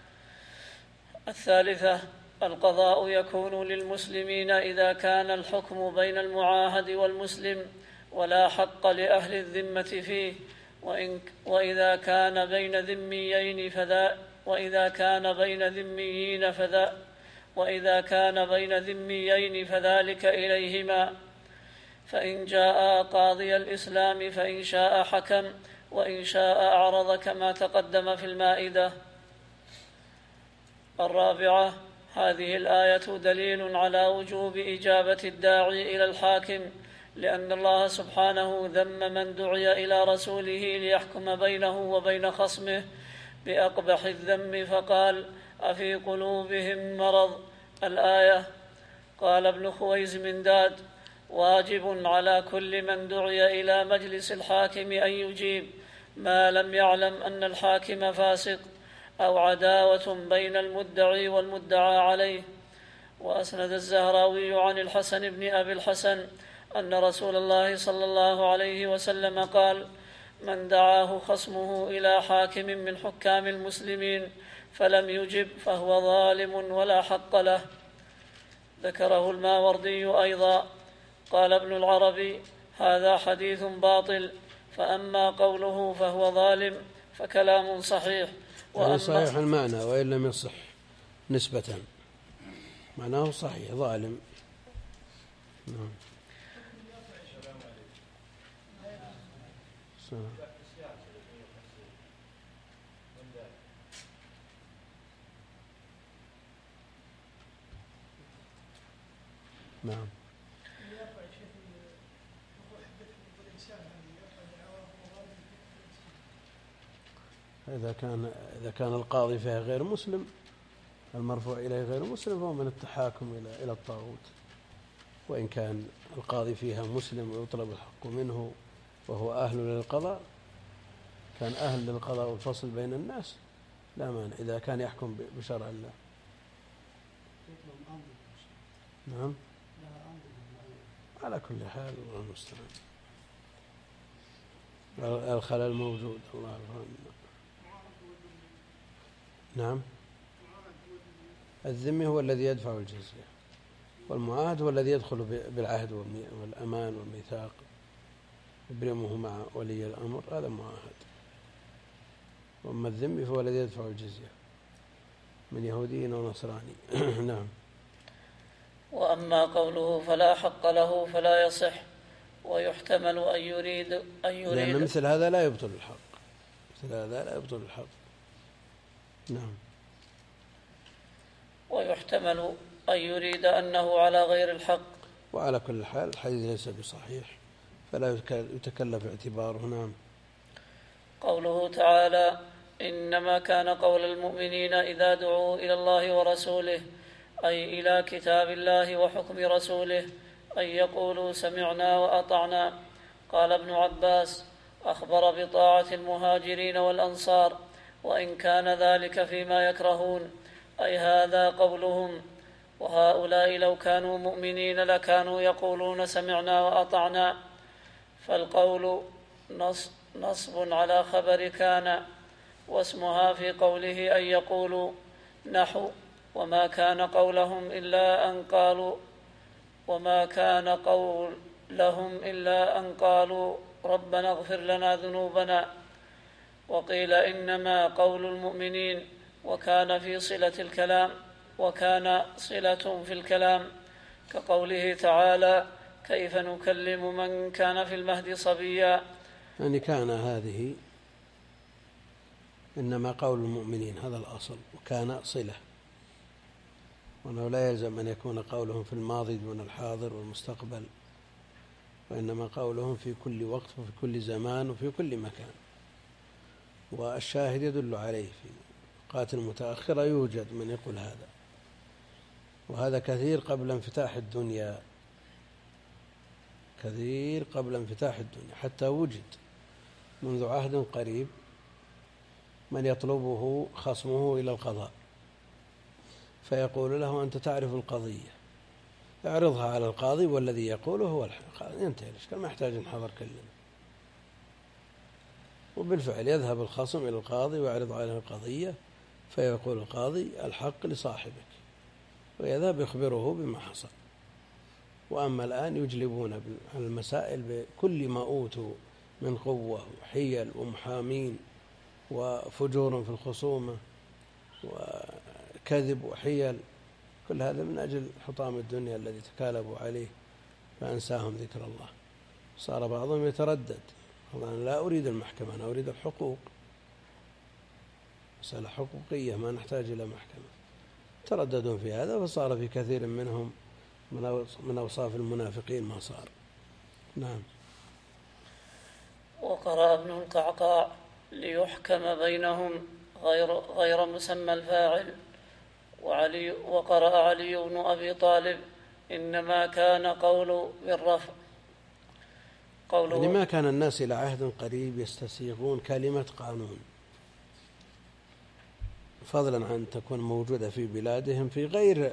الثالثة القضاء يكون للمسلمين إذا كان الحكم بين المعاهد والمسلم ولا حق لأهل الذمة فيه، وإن وإذا كان بين ذميين فذا وإذا كان بين ذميين فذا وإذا كان بين ذميين فذلك إليهما، فإن جاء قاضي الإسلام فإن شاء حكم وإن شاء أعرض، كما تقدم في المائدة. الرابعة: هذه الآية دليل على وجوب إجابة الداعي إلى الحاكم، لأن الله سبحانه ذم من دعي إلى رسوله ليحكم بينه وبين خصمه بأقبح الذم، فقال: أفي قلوبهم مرض، الآية. قال ابن خويز منداد: واجب على كل من دعي إلى مجلس الحاكم أن يجيب، ما لم يعلم أن الحاكم فاسق أو عداوة بين المدعي والمدعى عليه. وأسند الزهراوي عن الحسن بن أبي الحسن أن رسول الله صلى الله عليه وسلم قال: من دعاه خصمه إلى حاكم من حكام المسلمين فلم يجب فهو ظالم ولا حق له. ذكره الماوردي أيضا. قال ابن العربي: هذا حديث باطل، فأما قوله فهو ظالم فكلام صحيح، يعني صحيح المعنى وإن لم يصح نسبة، معناه صحيح ظالم. نعم. نعم. إذا كان إذا كان القاضي فيها غير مسلم، المرفوع إليه غير مسلم، فهو من التحاكم إلى إلى الطاغوت. وإن كان القاضي فيها مسلم ويطلب الحق منه وهو أهل للقضاء، كان أهل للقضاء والفصل بين الناس لا مانع إذا كان يحكم بشرع الله. نعم على كل حال الله المستعان. الخلل موجود الله يرحمه. نعم الذمي هو الذي يدفع الجزية، والمعاهد هو الذي يدخل بالعهد والأمان والميثاق يبرمه مع ولي الأمر، هذا معاهد. وأما الذمي فهو الذي يدفع الجزية من يهودي ونصراني. نعم. وأما قوله فلا حق له فلا يصح، ويحتمل أن يريد أن يريد لأن مثل هذا لا يبطل الحق، مثل هذا لا يبطل الحق. نعم. ويحتمل أن يريد أنه على غير الحق. وعلى كل حال الحديث ليس بصحيح فلا يتكلف اعتباره. نعم. قوله تعالى إنما كان قول المؤمنين إذا دعوا إلى الله ورسوله، أي إلى كتاب الله وحكم رسوله، أن يقولوا سمعنا وأطعنا. قال ابن عباس أخبر بطاعة المهاجرين والأنصار، وإن كان ذلك فيما يكرهون، أي هذا قولهم. وهؤلاء لو كانوا مؤمنين لكانوا يقولون سمعنا وأطعنا، فالقول نصب على خبر كان، واسمها في قوله أن يقولوا، نحو وما كان قولهم إلا أن قالوا وما كان قولهم إلا أن قالوا ربنا اغفر لنا ذنوبنا. وقيل إنما قول المؤمنين، وكان في صلة الكلام وكان صلة في الكلام، كقوله تعالى كيف نكلم من كان في المهد صبيا. يعني كان هذه إنما قول المؤمنين هذا الأصل، وكان صلة، وأنه لا يلزم أن يكون قولهم في الماضي دون الحاضر والمستقبل، وإنما قولهم في كل وقت وفي كل زمان وفي كل مكان. والشاهد يدل عليه في قات المتأخرة يوجد من يقول هذا، وهذا كثير قبل انفتاح الدنيا، كثير قبل انفتاح الدنيا، حتى وجد منذ عهد قريب من يطلبه خصمه إلى القضاء فيقول له أنت تعرف القضية، اعرضها على القاضي والذي يقوله هو الحق، ينتهي الإشكال، ما يحتاج نحضر كلنا. وبالفعل يذهب الخصم إلى القاضي ويعرض عليه القضية، فيقول القاضي الحق لصاحبك، ويذهب يخبره بما حصل. وأما الآن يجلبون على المسائل بكل ما أوتوا من قوة وحيل ومحامين وفجور في الخصومة وكذب وحيل، كل هذا من أجل حطام الدنيا الذي تكالبوا عليه فأنساهم ذكر الله. صار بعضهم يتردد، أنا لا أريد المحكمة، أنا أريد الحقوق، مسألة حقوقية ما نحتاج إلى محكمة. ترددوا في هذا، فصار في كثير منهم من أوصاف المنافقين ما صار. نعم. وقرأ ابن القعقاع ليحكم بينهم غير, غير مسمى الفاعل. وعلي وقرأ علي بن أبي طالب إنما كان قول بالرفع. قوله يعني ما كان الناس إلى عهد قريب يستسيغون كلمة قانون، فضلا عن تكون موجودة في بلادهم في غير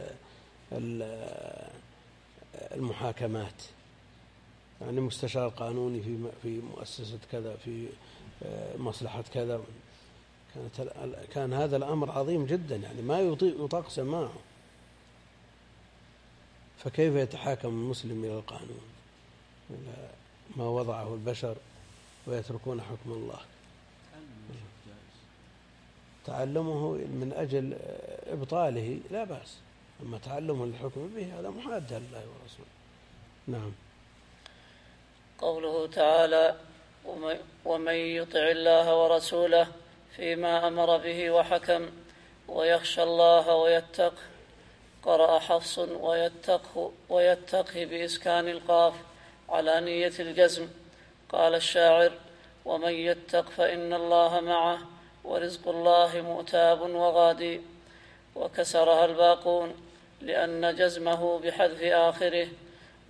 المحاكمات، يعني مستشار قانوني في في مؤسسة كذا، في مصلحة كذا. كانت كان هذا الأمر عظيم جدا، يعني ما يطاق سماعه. فكيف يتحاكم المسلم إلى القانون، إلى ما وضعه البشر، ويتركون حكم الله؟ تعلمه من أجل إبطاله لا بأس، أما تعلمه للحكم به هذا محادة لله ورسوله. نعم. قوله تعالى ومن يطع الله ورسوله فيما أمر به وحكم ويخشى الله ويتقه. قرأ حفص ويتقه, ويتقه بإسكان القاف على نية الجزم. قال الشاعر ومن يتق فإن الله معه ورزق الله مؤتاب وغادي. وكسرها الباقون لأن جزمه بحذف آخره،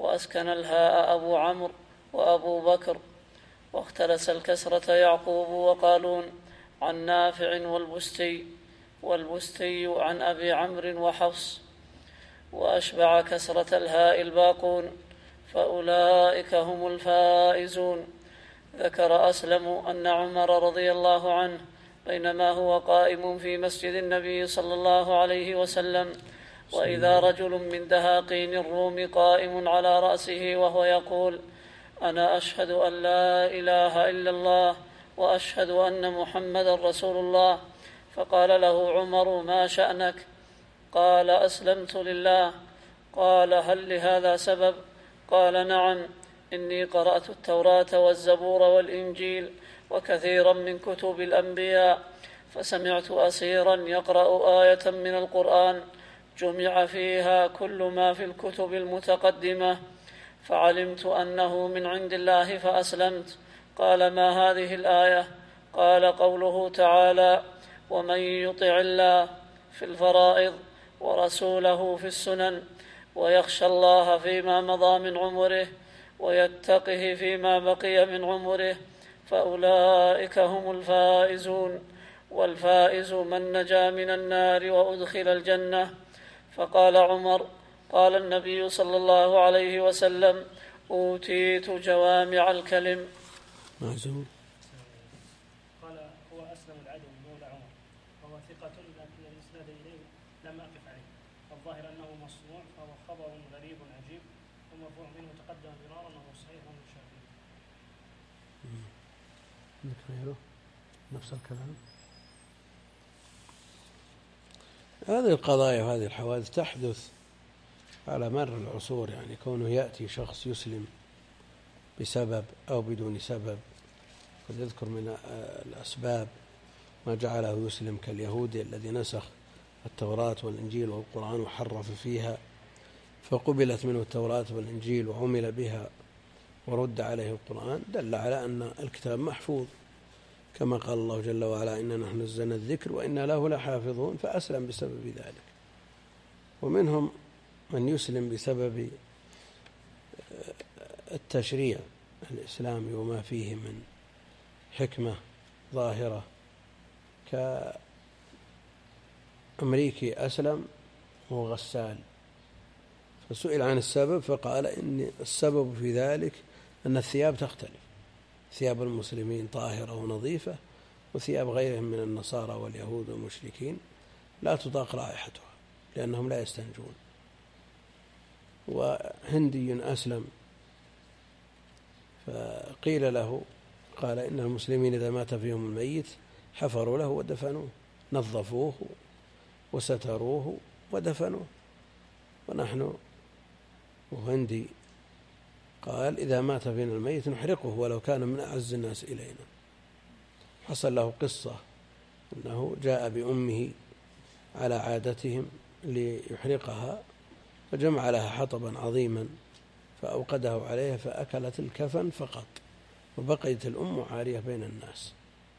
وأسكن الهاء أبو عمرو وأبو بكر، واختلس الكسرة يعقوب وقالون عن نافع والبستي والبستي عن أبي عمرو وحفص، وأشبع كسرة الهاء الباقون، فأولئك هم الفائزون. ذكر أسلم أن عمر رضي الله عنه بينما هو قائم في مسجد النبي صلى الله عليه وسلم وإذا رجل من دهاقين الروم قائم على رأسه وهو يقول: أنا أشهد أن لا إله إلا الله وأشهد أن محمدا رسول الله. فقال له عمر: ما شأنك؟ قال: أسلمت لله. قال: هل لهذا سبب؟ قال: نعم، إني قرأت التوراة والزبور والإنجيل وكثيرا من كتب الأنبياء، فسمعت أسيرا يقرأ آية من القرآن جمع فيها كل ما في الكتب المتقدمة، فعلمت أنه من عند الله فأسلمت. قال: ما هذه الآية؟ قال: قوله تعالى: ومن يطع الله في الفرائض ورسوله في السنن ويخشى الله فيما مضى من عمره ويتقه فيما بقي من عمره فأولئك هم الفائزون، والفائز من نجا من النار وأدخل الجنة. فقال عمر: قال النبي صلى الله عليه وسلم: أوتيت جوامع الكلم. معزوم. قال: هو أسلم العدوي مولى عمر، وهو ثقة لكن الإسناد إليه لم أقف عليه، الظاهر أنه مصنوع فهو خبر غريب عجيب، ومرفوع منه تقدم مرارا وهو صحيح من الشافعي. نكمله نفس الكلام. هذه القضايا وهذه الحوادث تحدث على مر العصور، يعني كونه يأتي شخص يسلم بسبب أو بدون سبب. قد يذكر من الأسباب ما جعله يسلم كاليهودي الذي نسخ التوراة والإنجيل والقرآن وحرف فيها، فقبلت منه التوراة والإنجيل وعمل بها ورد عليه القرآن، دل على أن الكتاب محفوظ كما قال الله جل وعلا: إنا نحن نزلنا الذكر وإنا له لحافظون، فأسلم بسبب ذلك. ومنهم من يسلم بسبب التشريع الإسلامي وما فيه من حكمة ظاهرة، كأمريكي أسلم وغسال، فسئل عن السبب فقال: إن السبب في ذلك أن الثياب تختلف، ثياب المسلمين طاهرة ونظيفة، وثياب غيرهم من النصارى واليهود والمشركين لا تطاق رائحتها لأنهم لا يستنجون. وهندي أسلم فقيل له، قال: إن المسلمين إذا مات فيهم الميت حفروا له ودفنوه، نظفوه وستروه ودفنوه. ونحن وهندي قال: إذا مات فينا الميت نحرقه ولو كان من أعز الناس إلينا. حصل له قصة أنه جاء بأمه على عادتهم ليحرقها، فجمع لها حطبا عظيما فأوقده عليها فأكلت الكفن فقط، وبقيت الأم عارية بين الناس.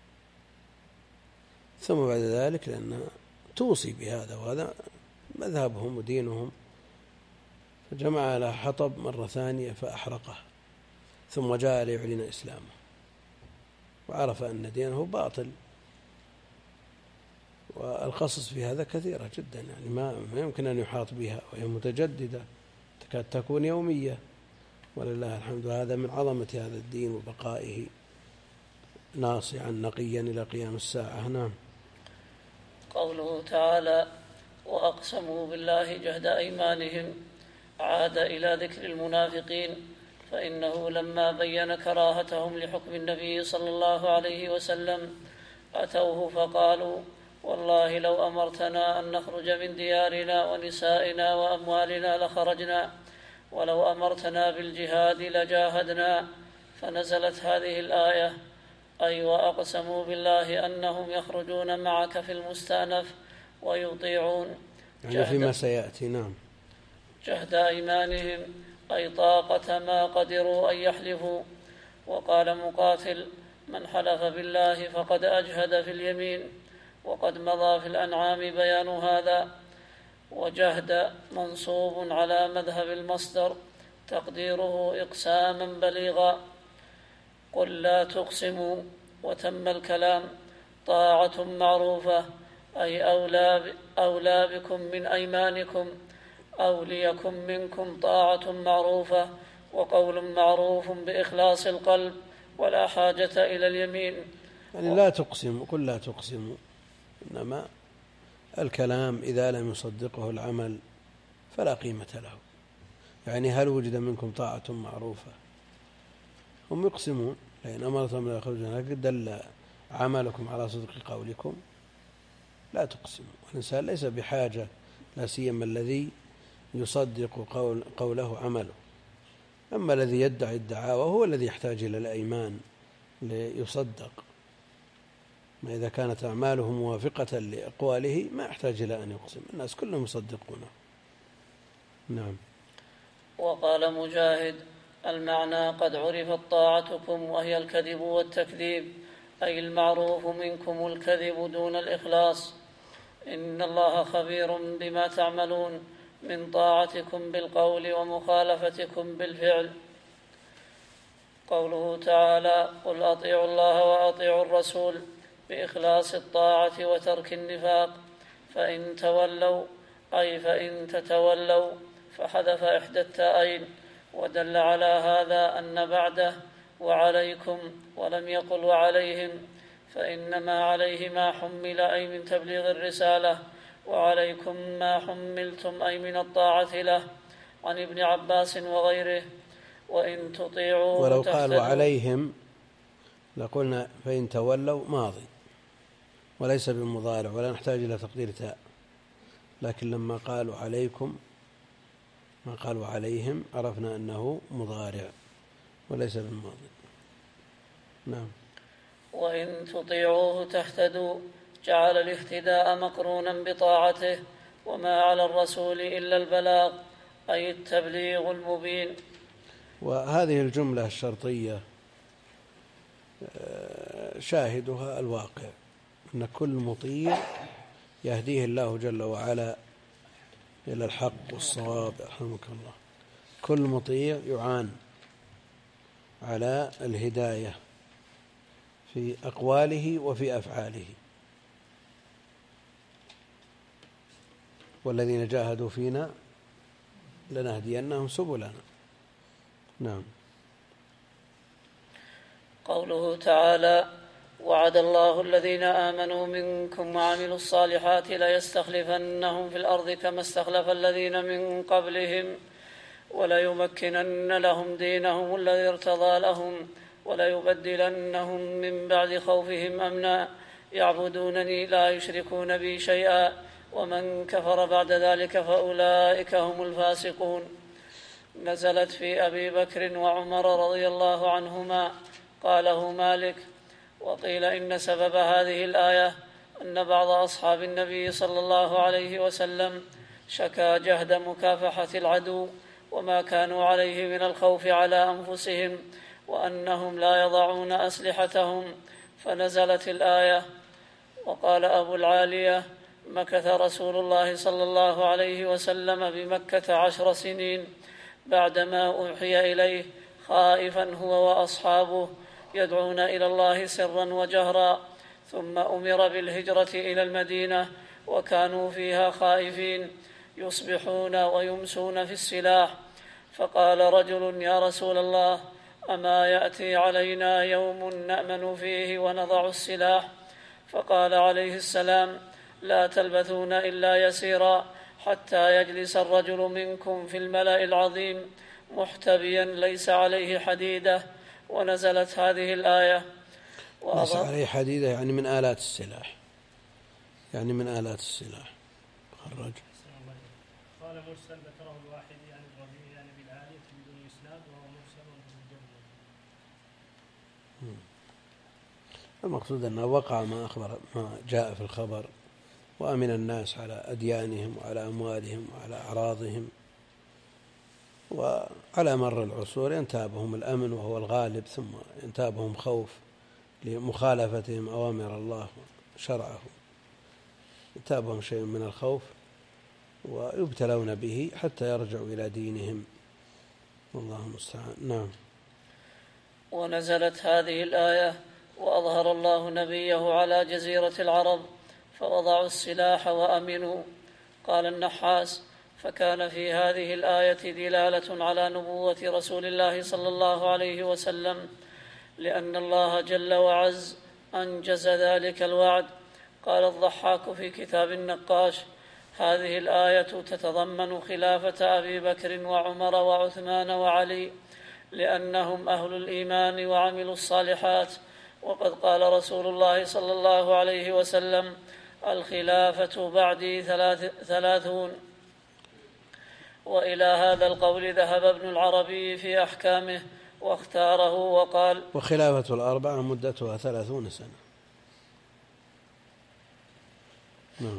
ثم بعد ذلك لأنها توصي بهذا وهذا مذهبهم ودينهم، فجمع لها حطب مرة ثانية فأحرقه، ثم جاء ليعلن إسلامه وعرف أن دينه باطل. والقصص في هذا كثيرة جدا، يعني ما يمكن أن يحاط بها، وهي متجددة تكاد تكون يومية، ولله الحمد. هذا من عظمة هذا الدين وبقائه ناصعا نقيا إلى قيام الساعة. نعم. قوله تعالى: وأقسموا بالله جهد أيمانهم، عاد إلى ذكر المنافقين، فإنه لما بين كراهتهم لحكم النبي صلى الله عليه وسلم أتوه فقالوا: والله لو أمرتنا أن نخرج من ديارنا ونسائنا وأموالنا لخرجنا، ولو أمرتنا بالجهاد لجاهدنا. فنزلت هذه الآية: أي وأقسموا بالله أنهم يخرجون معك في المستأنف ويطيعون، يعني فيما سيأتي. نعم. جهد أيمانهم أي طاقة ما قدروا أن يحلفوا. وقال مقاتل: من حلف بالله فقد أجهد في اليمين، وقد مضى في الأنعام بيان هذا. وجهد منصوب على مذهب المصدر، تقديره إقساما بليغا. قل لا تقسموا، وتم الكلام. طاعة معروفة أي أولى أولى بكم من أيمانكم، أو ليكن منكم طاعة معروفة، وقول معروف بإخلاص القلب ولا حاجة إلى اليمين. يعني لا تقسموا، قل لا تقسموا، إنما الكلام إذا لم يصدقه العمل فلا قيمة له. يعني هل وجد منكم طاعة معروفة؟ هم يقسمون، لئن أمرتم لا يخرجون، هل دل عملكم على صدق قولكم؟ لا تقسموا. الإنسان ليس بحاجة، لا سيما الذي يصدق قول قوله عمله. أما الذي يدعي الدعاوى هو الذي يحتاج إلى الأيمان ليصدق. ما إذا كانت أعماله موافقة لأقواله ما يحتاج إلى أن يقسم، الناس كلهم يصدقونه. نعم. وقال مجاهد: المعنى قد عرفت طاعتكم وهي الكذب والتكذيب، أي المعروف منكم الكذب دون الإخلاص. إن الله خبير بما تعملون من طاعتكم بالقول ومخالفتكم بالفعل. قوله تعالى: قل أطيعوا الله وأطيعوا الرسول، بإخلاص الطاعة وترك النفاق. فإن تولوا أي فإن تتولوا، فحذف إحدى التاءين، ودل على هذا أن بعده وعليكم ولم يقل وعليهم، فإنما عليه ما حمل أي من تبليغ الرسالة، وعليكم ما حملتم أي من الطاعة له، عن ابن عباس وغيره. وإن تطيعوا ولو قالوا عليهم لقلنا فإن تولوا ماضي وليس بالمضارع ولا نحتاج إلى تقدير تاء، لكن لما قالوا عليكم ما قالوا عليهم عرفنا أنه مضارع وليس بالماضي. نعم. وإن تطيعوه تهتدوا، جعل الاهتداء مقرونا بطاعته، وما على الرسول إلا البلاغ أي التبليغ المبين. وهذه الجملة الشرطية شاهدها الواقع، أن كل مطيع يهديه الله جل وعلا إلى الحق والصواب. رحمك الله. كل مطيع يعان على الهداية في أقواله وفي أفعاله، والذين جاهدوا فينا لنهدينهم سبلنا. نعم. قوله تعالى: وعد الله الذين آمنوا منكم وعملوا الصالحات ليستخلفنهم في الأرض كما استخلف الذين من قبلهم وليمكنن لهم دينهم الذي ارتضى لهم وليبدلنهم من بعد خوفهم أمنا يعبدونني لا يشركون بي شيئا ومن كفر بعد ذلك فأولئك هم الفاسقون. نزلت في أبي بكر وعمر رضي الله عنهما، قاله مالك. وقيل إن سبب هذه الآية أن بعض أصحاب النبي صلى الله عليه وسلم شكا جهد مكافحة العدو وما كانوا عليه من الخوف على أنفسهم وأنهم لا يضعون أسلحتهم، فنزلت الآية. وقال أبو العالية: مكث رسول الله صلى الله عليه وسلم بمكة عشر سنين بعدما أوحي إليه، خائفا هو وأصحابه يدعون إلى الله سرا وجهرا، ثم أمر بالهجرة إلى المدينة وكانوا فيها خائفين يصبحون ويمسون في السلاح. فقال رجل: يا رسول الله، أما يأتي علينا يوم نأمن فيه ونضع السلاح؟ فقال عليه السلام: لا تلبثون إلا يسيرا حتى يجلس الرجل منكم في الملأ العظيم محتبيا ليس عليه حديدة. ونزلت هذه الآية. ليس عليه حديدة يعني من آلات السلاح، يعني من آلات السلاح. خرج. قال مرسل ذكره الواحد يعني الربيع يعني بالعالية بدون إسناد وهو مرسل بالجملة. المقصود أنه وقع ما أخبر ما جاء في الخبر، وأمن الناس على أديانهم وعلى أموالهم وعلى أعراضهم، وعلى مر العصور ينتابهم الأمن وهو الغالب، ثم ينتابهم خوف لمخالفتهم أوامر الله وشرعه، ينتابهم شيء من الخوف ويبتلون به حتى يرجعوا إلى دينهم والله المستعان. نعم. ونزلت هذه الآية: وأظهر الله نبيه على جزيرة العرب فوضعوا السلاح وأمنوا. قال النحاس: فكان في هذه الآية دلالة على نبوة رسول الله صلى الله عليه وسلم، لأن الله جل وعز أنجز ذلك الوعد. قال الضحاك في كتاب النقاش: هذه الآية تتضمن خلافة أبي بكر وعمر وعثمان وعلي، لأنهم أهل الإيمان وعملوا الصالحات. وقد قال رسول الله صلى الله عليه وسلم: الخلافة بعدي ثلاثون. وإلى هذا القول ذهب ابن العربي في أحكامه واختاره وقال: وخلافة الأربعة مدتها ثلاثون سنة. نعم.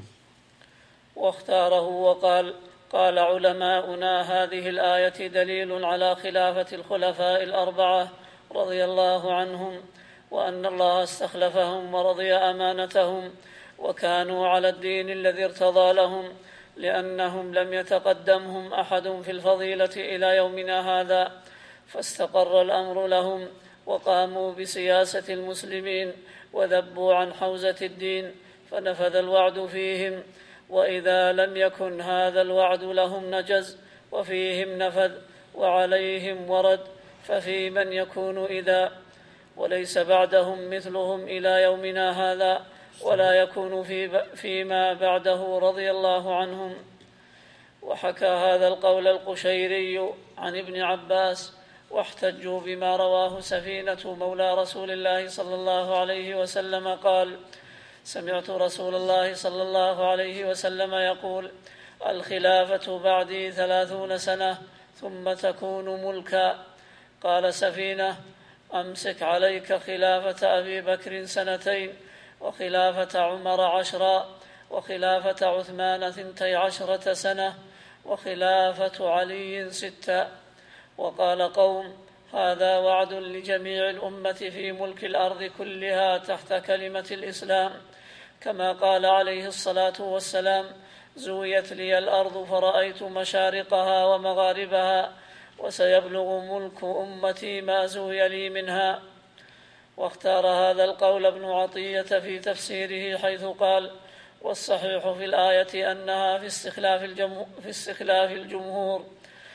واختاره وقال: قال علماؤنا: هذه الآية دليل على خلافة الخلفاء الأربعة رضي الله عنهم، وأن الله استخلفهم ورضي أمانتهم، وكانوا على الدين الذي ارتضى لهم، لأنهم لم يتقدمهم أحد في الفضيلة إلى يومنا هذا، فاستقر الأمر لهم وقاموا بسياسة المسلمين وذبوا عن حوزة الدين، فنفذ الوعد فيهم. وإذا لم يكن هذا الوعد لهم نجز وفيهم نفذ وعليهم ورد، ففي من يكون إذا؟ وليس بعدهم مثلهم إلى يومنا هذا، ولا يكون في فيما بعده رضي الله عنهم. وحكى هذا القول القشيري عن ابن عباس، واحتجوا بما رواه سفينة مولى رسول الله صلى الله عليه وسلم قال: سمعت رسول الله صلى الله عليه وسلم يقول: الخلافة بعدي ثلاثون سنة ثم تكون ملكا. قال سفينة: أمسك عليك خلافة أبي بكر سنتين، وخلافة عمر عشرا، وخلافة عثمان ثنتي عشرة سنة، وخلافة علي ستا. وقال قوم: هذا وعد لجميع الأمة في ملك الأرض كلها تحت كلمة الإسلام، كما قال عليه الصلاة والسلام: زويت لي الأرض فرأيت مشارقها ومغاربها، وسيبلغ ملك أمتي ما زوي لي منها. واختار هذا القول ابن عطية في تفسيره حيث قال: والصحيح في الآية أنها في استخلاف, الجمهور في استخلاف الجمهور،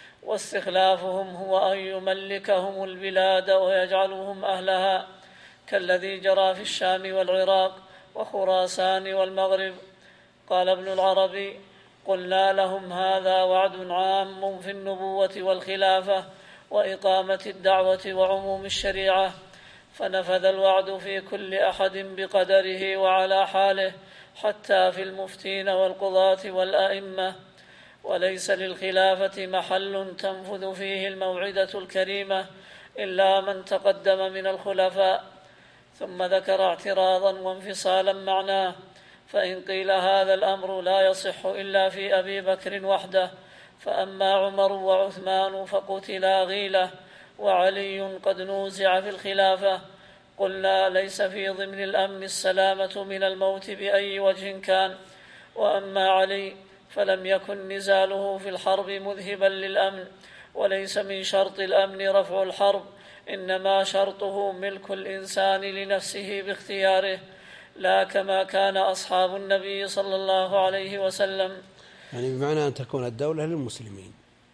واستخلافهم هو أن يملكهم البلاد ويجعلهم أهلها، كالذي جرى في الشام والعراق وخراسان والمغرب. قال ابن العربي: قلنا لهم: هذا وعد عام في النبوة والخلافة وإقامة الدعوة وعموم الشريعة، فنفذ الوعد في كل أحد بقدره وعلى حاله، حتى في المفتين والقضاة والأئمة. وليس للخلافة محل تنفذ فيه الموعدة الكريمة إلا من تقدم من الخلفاء. ثم ذكر اعتراضا وانفصالا معناه: فإن قيل هذا الأمر لا يصح إلا في أبي بكر وحده، فأما عمر وعثمان فقتلا غيلة، وعلي قد نوزع في الخلافة، قلنا: ليس في ضمن الأمن السلامة من الموت بأي وجه كان. وأما علي فلم يكن نزاله في الحرب مذهبا للأمن، وليس من شرط الأمن رفع الحرب، إنما شرطه ملك الإنسان لنفسه باختياره، لا كما كان أصحاب النبي صلى الله عليه وسلم. يعني بمعنى أن تكون الدولة للمسلمين،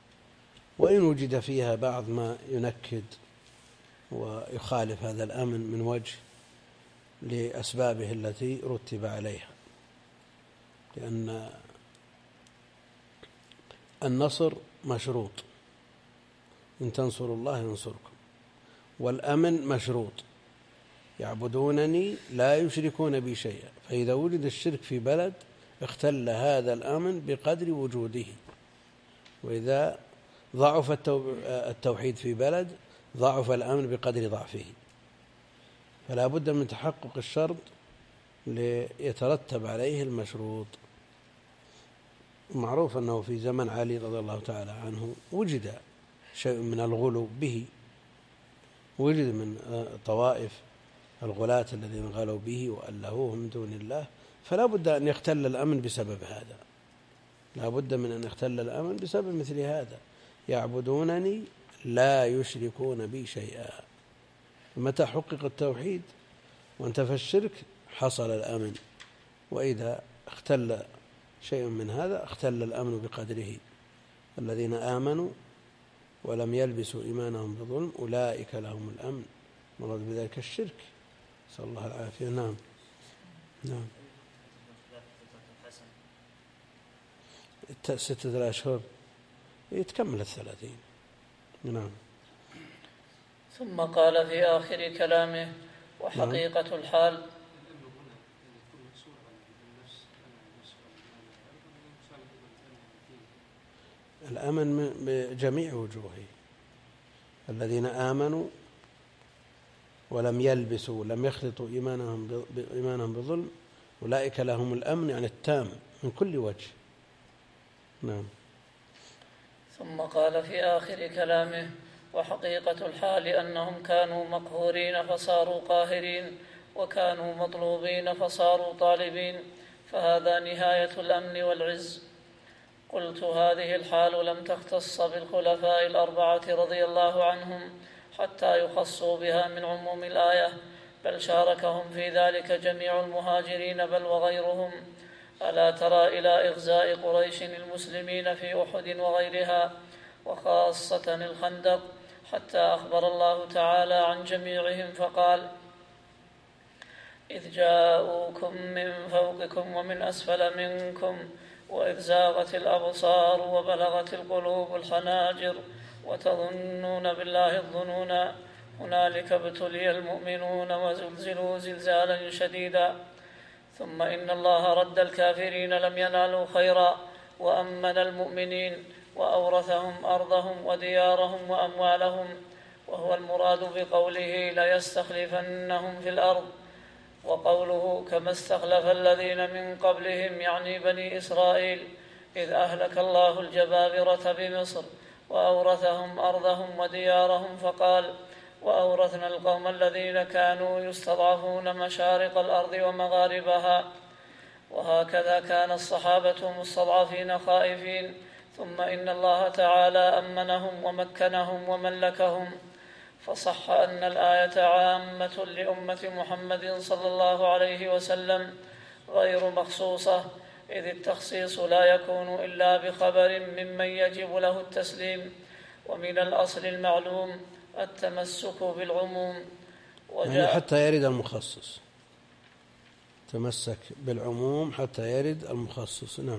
وإن وجد فيها بعض ما ينكد ويخالف هذا الأمن من وجه لأسبابه التي رتب عليها، لأن النصر مشروط: إن تنصروا الله ينصركم. والأمن مشروط: يعبدونني لا يشركون بي شيئا. فإذا وجد الشرك في بلد اختل هذا الأمن بقدر وجوده، وإذا ضعف التوحيد في بلد ضعف الأمن بقدر ضعفه. فلا بد من تحقق الشرط ليترتب عليه المشروط. معروف أنه في زمن علي رضي الله تعالى عنه وجد شيء من الغلو به، وجد من طوائف الغلاة الذين غلوا به وألهوه من دون الله، فلا بد أن يختل الأمن بسبب هذا، لا بد من أن يختل الأمن بسبب مثل هذا: يعبدونني لا يشركون بي شيئا. متى حقق التوحيد وانتفى الشرك حصل الأمن، وإذا اختل شيء من هذا اختل الأمن بقدره. الذين آمنوا ولم يلبسوا إيمانهم بظلم أولئك لهم الأمن، مراد بذلك الشرك، نسأل الله العافية. نعم نعم. ستة الأشهر يتكمل الثلاثين. نعم. ثم قال في آخر كلامه: وحقيقة نعم. الحال الأمن بجميع وجوهه. الذين آمنوا ولم يلبسوا لم يخلطوا إيمانهم إيمانهم بظلم أولئك لهم الأمن، يعني التام من كل وجه. نعم. ثم قال في آخر كلامه: وحقيقة الحال أنهم كانوا مقهورين فصاروا قاهرين، وكانوا مطلوبين فصاروا طالبين، فهذا نهاية الأمن والعز. قلت: هذه الحال لم تختص بالخلفاء الأربعة رضي الله عنهم حتى يخصوا بها من عموم الآية، بل شاركهم في ذلك جميع المهاجرين بل وغيرهم. ألا ترى إلى إغزاء قريش المسلمين في أحد وغيرها، وخاصة الخندق، حتى أخبر الله تعالى عن جميعهم فقال: إذ جاءوكم من فوقكم ومن أسفل منكم وإذ زاغت الأبصار وبلغت القلوب الحناجر وتظنون بالله الظنونا هنالك ابتلي المؤمنون وزلزلوا زلزالا شديدا. ثم إن الله رد الكافرين لم ينالوا خيرا وأمن المؤمنين وأورثهم أرضهم وديارهم وأموالهم، وهو المراد بقوله ليستخلفنهم في الأرض. وقوله كما استخلف الذين من قبلهم يعني بني إسرائيل، إذ أهلك الله الجبابرة بمصر وأورثهم أرضهم وديارهم، فقال: وأورثنا القوم الذين كانوا يستضعفون مشارق الأرض ومغاربها. وهكذا كان الصحابة مستضعفين خائفين، ثم إن الله تعالى أمنهم ومكنهم وملكهم. فصح أن الآية عامة لأمة محمد صلى الله عليه وسلم غير مخصوصة، إذ التخصيص لا يكون إلا بخبر ممن يجب له التسليم، ومن الأصل المعلوم التمسك بالعموم. يعني حتى يرد المخصص، تمسك بالعموم حتى يرد المخصص. نعم.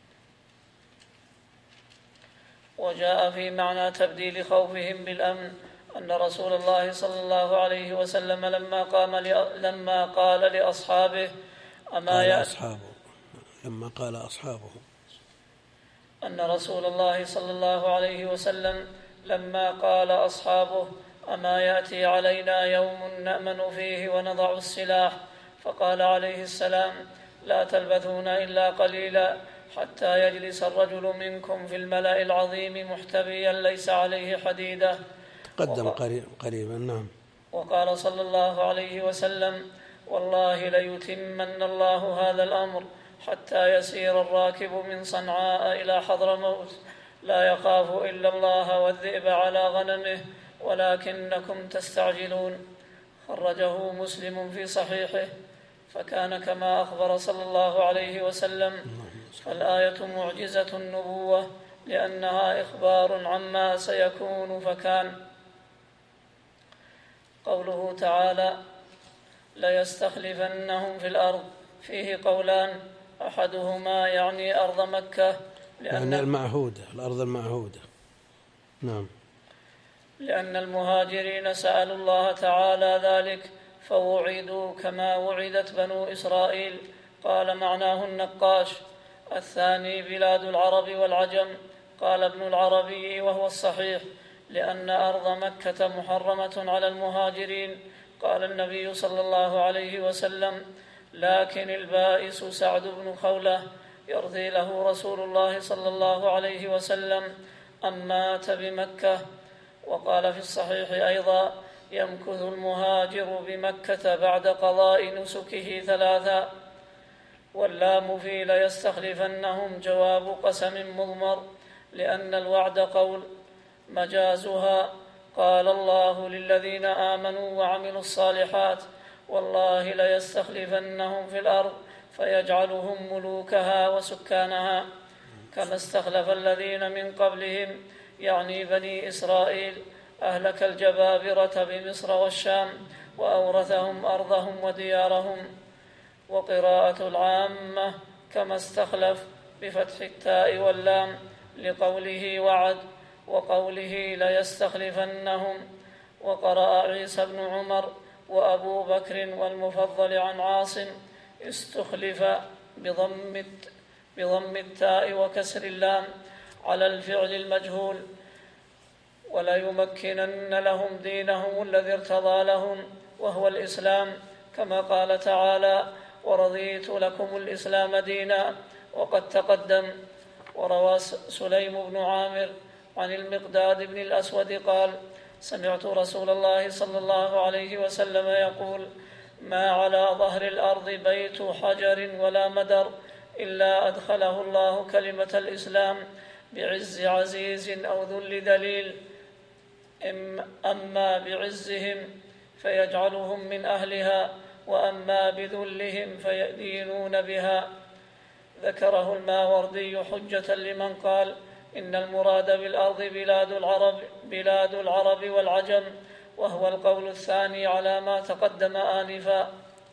وجاء في معنى تبديل خوفهم بالأمن أن رسول الله صلى الله عليه وسلم لما قام لما قال لأصحابه أما يا أصحابه لما قال أصحابه أن رسول الله صلى الله عليه وسلم لما قال أصحابه أما يأتي علينا يوم نأمن فيه ونضع السلاح، فقال عليه السلام: لا تلبثون إلا قليلا حتى يجلس الرجل منكم في الملأ العظيم محتبيا ليس عليه حديدة. قدم قريبا. نعم. وقال صلى الله عليه وسلم: والله ليتمن الله هذا الأمر حتى يسير الراكب من صنعاء إلى حضرموت لا يخاف إلا الله والذئب على غنمه ولكنكم تستعجلون. خرجه مسلم في صحيحه. فكان كما أخبر صلى الله عليه وسلم. فالآية معجزة النبوة لأنها إخبار عما سيكون فكان. قوله تعالى: ليستخلفنهم في الأرض، فيه قولان، أحدهما يعني أرض مكة، لأن يعني المعهودة، الأرض المعهودة. نعم. لأن المهاجرين سألوا الله تعالى ذلك فوعدوا كما وعدت بنو إسرائيل. قال معناه النقاش. الثاني بلاد العرب والعجم. قال ابن العربي وهو الصحيح: لأن أرض مكة محرمة على المهاجرين. قال النبي صلى الله عليه وسلم: لكن البائس سعد بن خولة يرضي له رسول الله صلى الله عليه وسلم أم مات بمكة. وقال في الصحيح أيضا: يمكث المهاجر بمكة بعد قضاء نسكه ثلاثا. واللام في ليستخلفنهم جواب قسم مضمر، لأن الوعد قول مجازها. قال الله للذين آمنوا وعملوا الصالحات والله ليستخلفنهم في الأرض فيجعلهم ملوكها وسكانها كما استخلف الذين من قبلهم، يعني بني إسرائيل، أهلك الجبابرة بمصر والشام وأورثهم أرضهم وديارهم. وقراءة العامة كما استخلف بفتح التاء واللام لقوله وعد وقوله ليستخلفنهم. وقرأ عيسى بن عمر وأبو بكر والمفضل عن عاصم استخلف بضم بضم التاء وكسر اللام على الفعل المجهول، وليمكنن لهم دينهم الذي ارتضى لهم وهو الإسلام، كما قال تعالى ورضيت لكم الإسلام دينا. وقد تقدم. وروى سليم بن عامر عن المقداد بن الأسود قال سمعت رسول الله صلى الله عليه وسلم يقول ما على ظهر الأرض بيت حجر ولا مدر إلا أدخله الله كلمة الإسلام بعز عزيز أو ذل ذليل، أما بعزهم فيجعلهم من أهلها وأما بذلهم فيدينون بها. ذكره الماوردي حجة لمن قال إن المراد بالأرض بلاد العرب بلاد العرب والعجم، وهو القول الثاني على ما تقدم آنفا.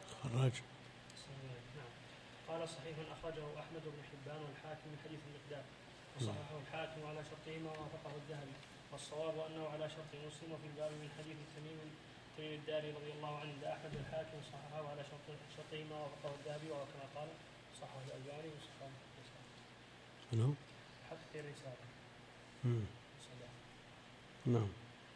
قال صحيح أخرجه أحمد بن حبان والحاكم من حديث المقداد وصححه الحاكم على شرطهما ووافقه الذهبي، والصواب أنه على شرط مسلم وفي الباب من حديث تميم تميم الداري رضي الله عنه عند أحمد الحاكم صححه على شرطهما ووافقه الذهبي، وكما قال صححه الألباني وصححه نعم حق الرسالة. نعم.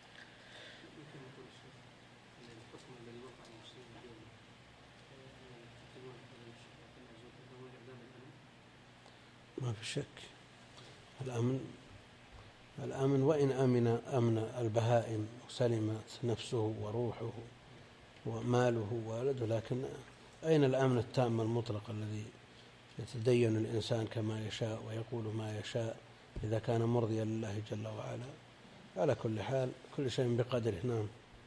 ما في شك الأمن الأمن وإن أمن أمن البهائم وسلمت نفسه وروحه وماله وولده، لكن أين الأمن التام المطلق الذي يتدين الإنسان كما يشاء ويقول ما يشاء إذا كان مرضيا لله جل وعلا؟ على كل حال كل شيء بقدره. نعم.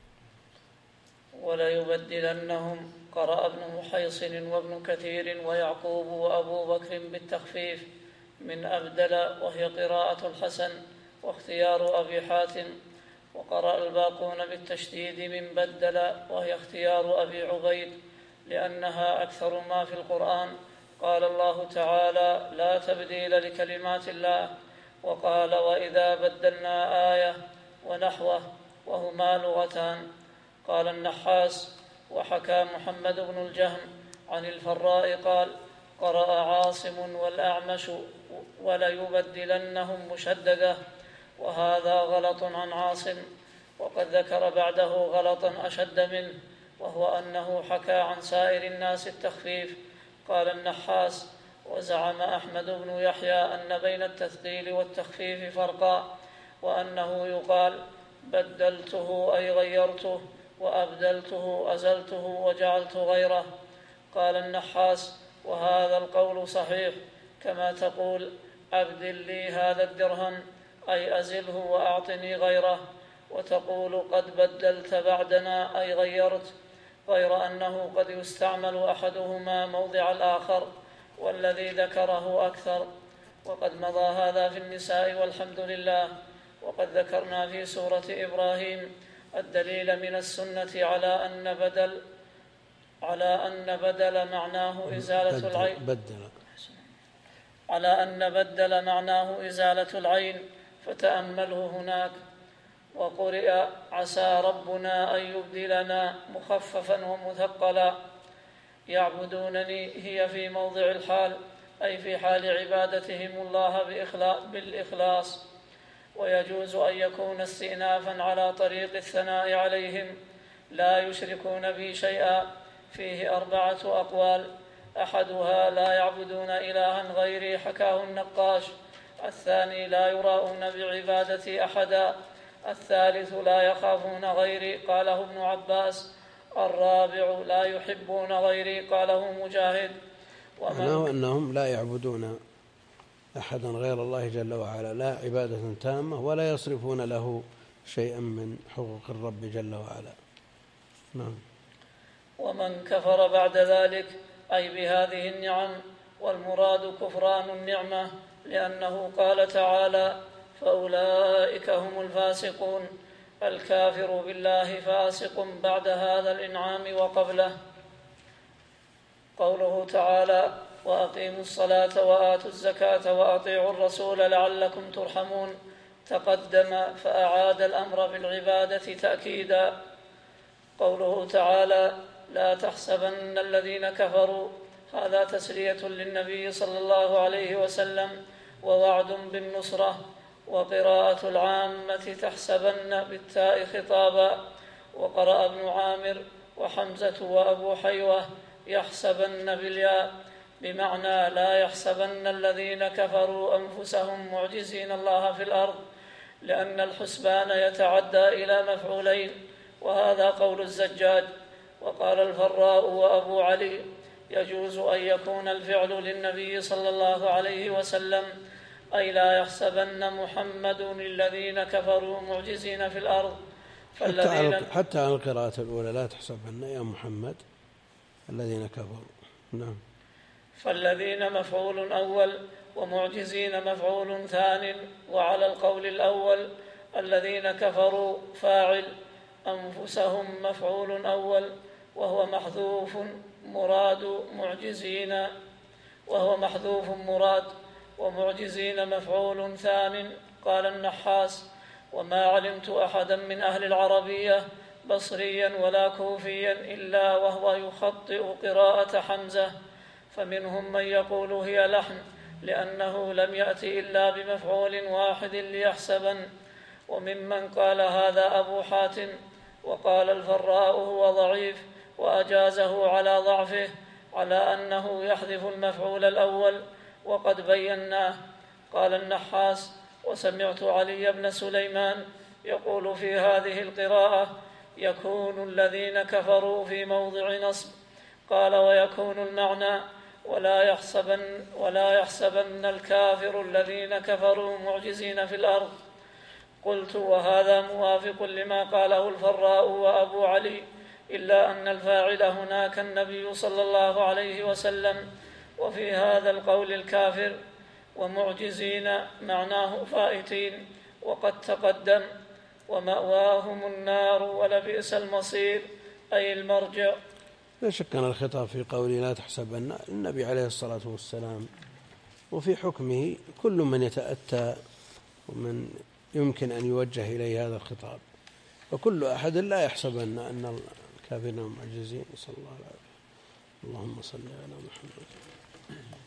وليبدلنهم. قرأ ابن محيصن وابن كثير ويعقوب وأبو بكر بالتخفيف من أبدل، وهي قراءة الحسن واختيار أبي حاتم. وقرأ الباقون بالتشديد من بدل، وهي اختيار أبي عبيد لأنها أكثر ما في القرآن. قال الله تعالى لا تبديل لكلمات الله، وقال وإذا بدلنا آية ونحوه، وهما لغتان. قال النحاس وحكى محمد بن الجهم عن الفراء قال قرأ عاصم والأعمش وليبدلنهم مشددة، وهذا غلط عن عاصم. وقد ذكر بعده غلطا أشد منه، وهو أنه حكى عن سائر الناس التخفيف. قال النحاس وزعم أحمد بن يحيى أن بين التثقيل والتخفيف فرقا، وأنه يقال بدلته أي غيرته، وأبدلته أزلته وجعلت غيره. قال النحاس وهذا القول صحيح، كما تقول أبدل لي هذا الدرهم أي أزله وأعطني غيره، وتقول قد بدلت بعدنا أي غيرت، غير أنه قد يستعمل أحدهما موضع الآخر، والذي ذكره أكثر. وقد مضى هذا في النساء والحمد لله. وقد ذكرنا في سورة إبراهيم الدليل من السنة على أن بدل على أن بدل معناه إزالة العين بدل على أن بدل معناه إزالة العين، فتأمله هناك. وقرئ عسى ربنا أن يبدلنا مخففا ومثقلا. يعبدونني هي في موضع الحال، أي في حال عبادتهم الله بالإخلاص. ويجوز أن يكون استئنافا على طريق الثناء عليهم، لا يشركون بي شيئا. فيه أربعة أقوال، أحدها لا يعبدون إلها غيري حكاه النقاش، الثاني لا يراؤون بعبادتي أحدا، الثالث لا يخافون غيري قاله ابن عباس، الرابع لا يحبون غيري قاله مجاهد. معناه أنهم لا يعبدون أحدا غير الله جل وعلا لا عبادة تامة ولا يصرفون له شيئا من حقوق الرب جل وعلا. نعم. ومن كفر بعد ذلك أي بهذه النعم، والمراد كفران النعمة، لأنه قال تعالى: فأولئك هم الفاسقون. الكافر بالله فاسق بعد هذا الإنعام وقبله. قوله تعالى: وأقيموا الصلاة وآتوا الزكاة وأطيعوا الرسول لعلكم ترحمون، تقدم فأعاد الأمر بالعبادة تأكيدا. قوله تعالى: لا تحسبن الذين كفروا، هذا تسلية للنبي صلى الله عليه وسلم ووعد بالنصرة. وقراءة العامة تحسبن بالتاء خطابا، وقرأ ابن عامر وحمزة وأبو حيوة يحسبن بالياء، بمعنى لا يحسبن الذين كفروا أنفسهم معجزين الله في الأرض، لأن الحسبان يتعدى إلى مفعولين، وهذا قول الزجاج. وقال الفراء وأبو علي: يجوز أن يكون الفعل للنبي صلى الله عليه وسلم، أي لا يحسبن محمد الذين كفروا معجزين في الأرض. فالذين حتى على القراءة الأولى لا تحسبن يا محمد الذين كفروا. نعم. فالذين مفعول أول، ومعجزين مفعول ثان. وعلى القول الأول الذين كفروا فاعل، أنفسهم مفعول أول وهو محذوف مراد معجزين، وهو محذوف مراد ومعجزين مفعول ثان. قال النحاس: وما علمت أحدا من أهل العربية بصريا ولا كوفيا إلا وهو يخطئ قراءة حمزة، فمنهم من يقول هي لحن لأنه لم يأتي إلا بمفعول واحد ليحسبن، وممن قال هذا أبو حاتم. وقال الفراء هو ضعيف وأجازه على ضعفه، على أنه يحذف المفعول الأول وقد بيناه. قال النحاس: وسمعت علي بن سليمان يقول في هذه القراءة: يكون الذين كفروا في موضع نصب. قال: ويكون المعنى: ولا يحسبن, ولا يحسبن الكافر الذين كفروا معجزين في الأرض. قلت: وهذا موافق لما قاله الفراء وأبو علي، إلا أن الفاعل هناك النبي صلى الله عليه وسلم، وفي هذا القول الكافر، ومعجزين معناه فائتين، وقد تقدم: ومأواهم النار ولبئس المصير، أي المرجع. لا شك أن الخطاب في قوله لا تحسبن النبي عليه الصلاة والسلام، وفي حكمه كل من يتأتى ومن يمكن أن يوجه إليه هذا الخطاب، وكل أحد لا يحسبن أن الكافرين معجزين. صلى الله عليه وسلم. اللهم صل على محمد.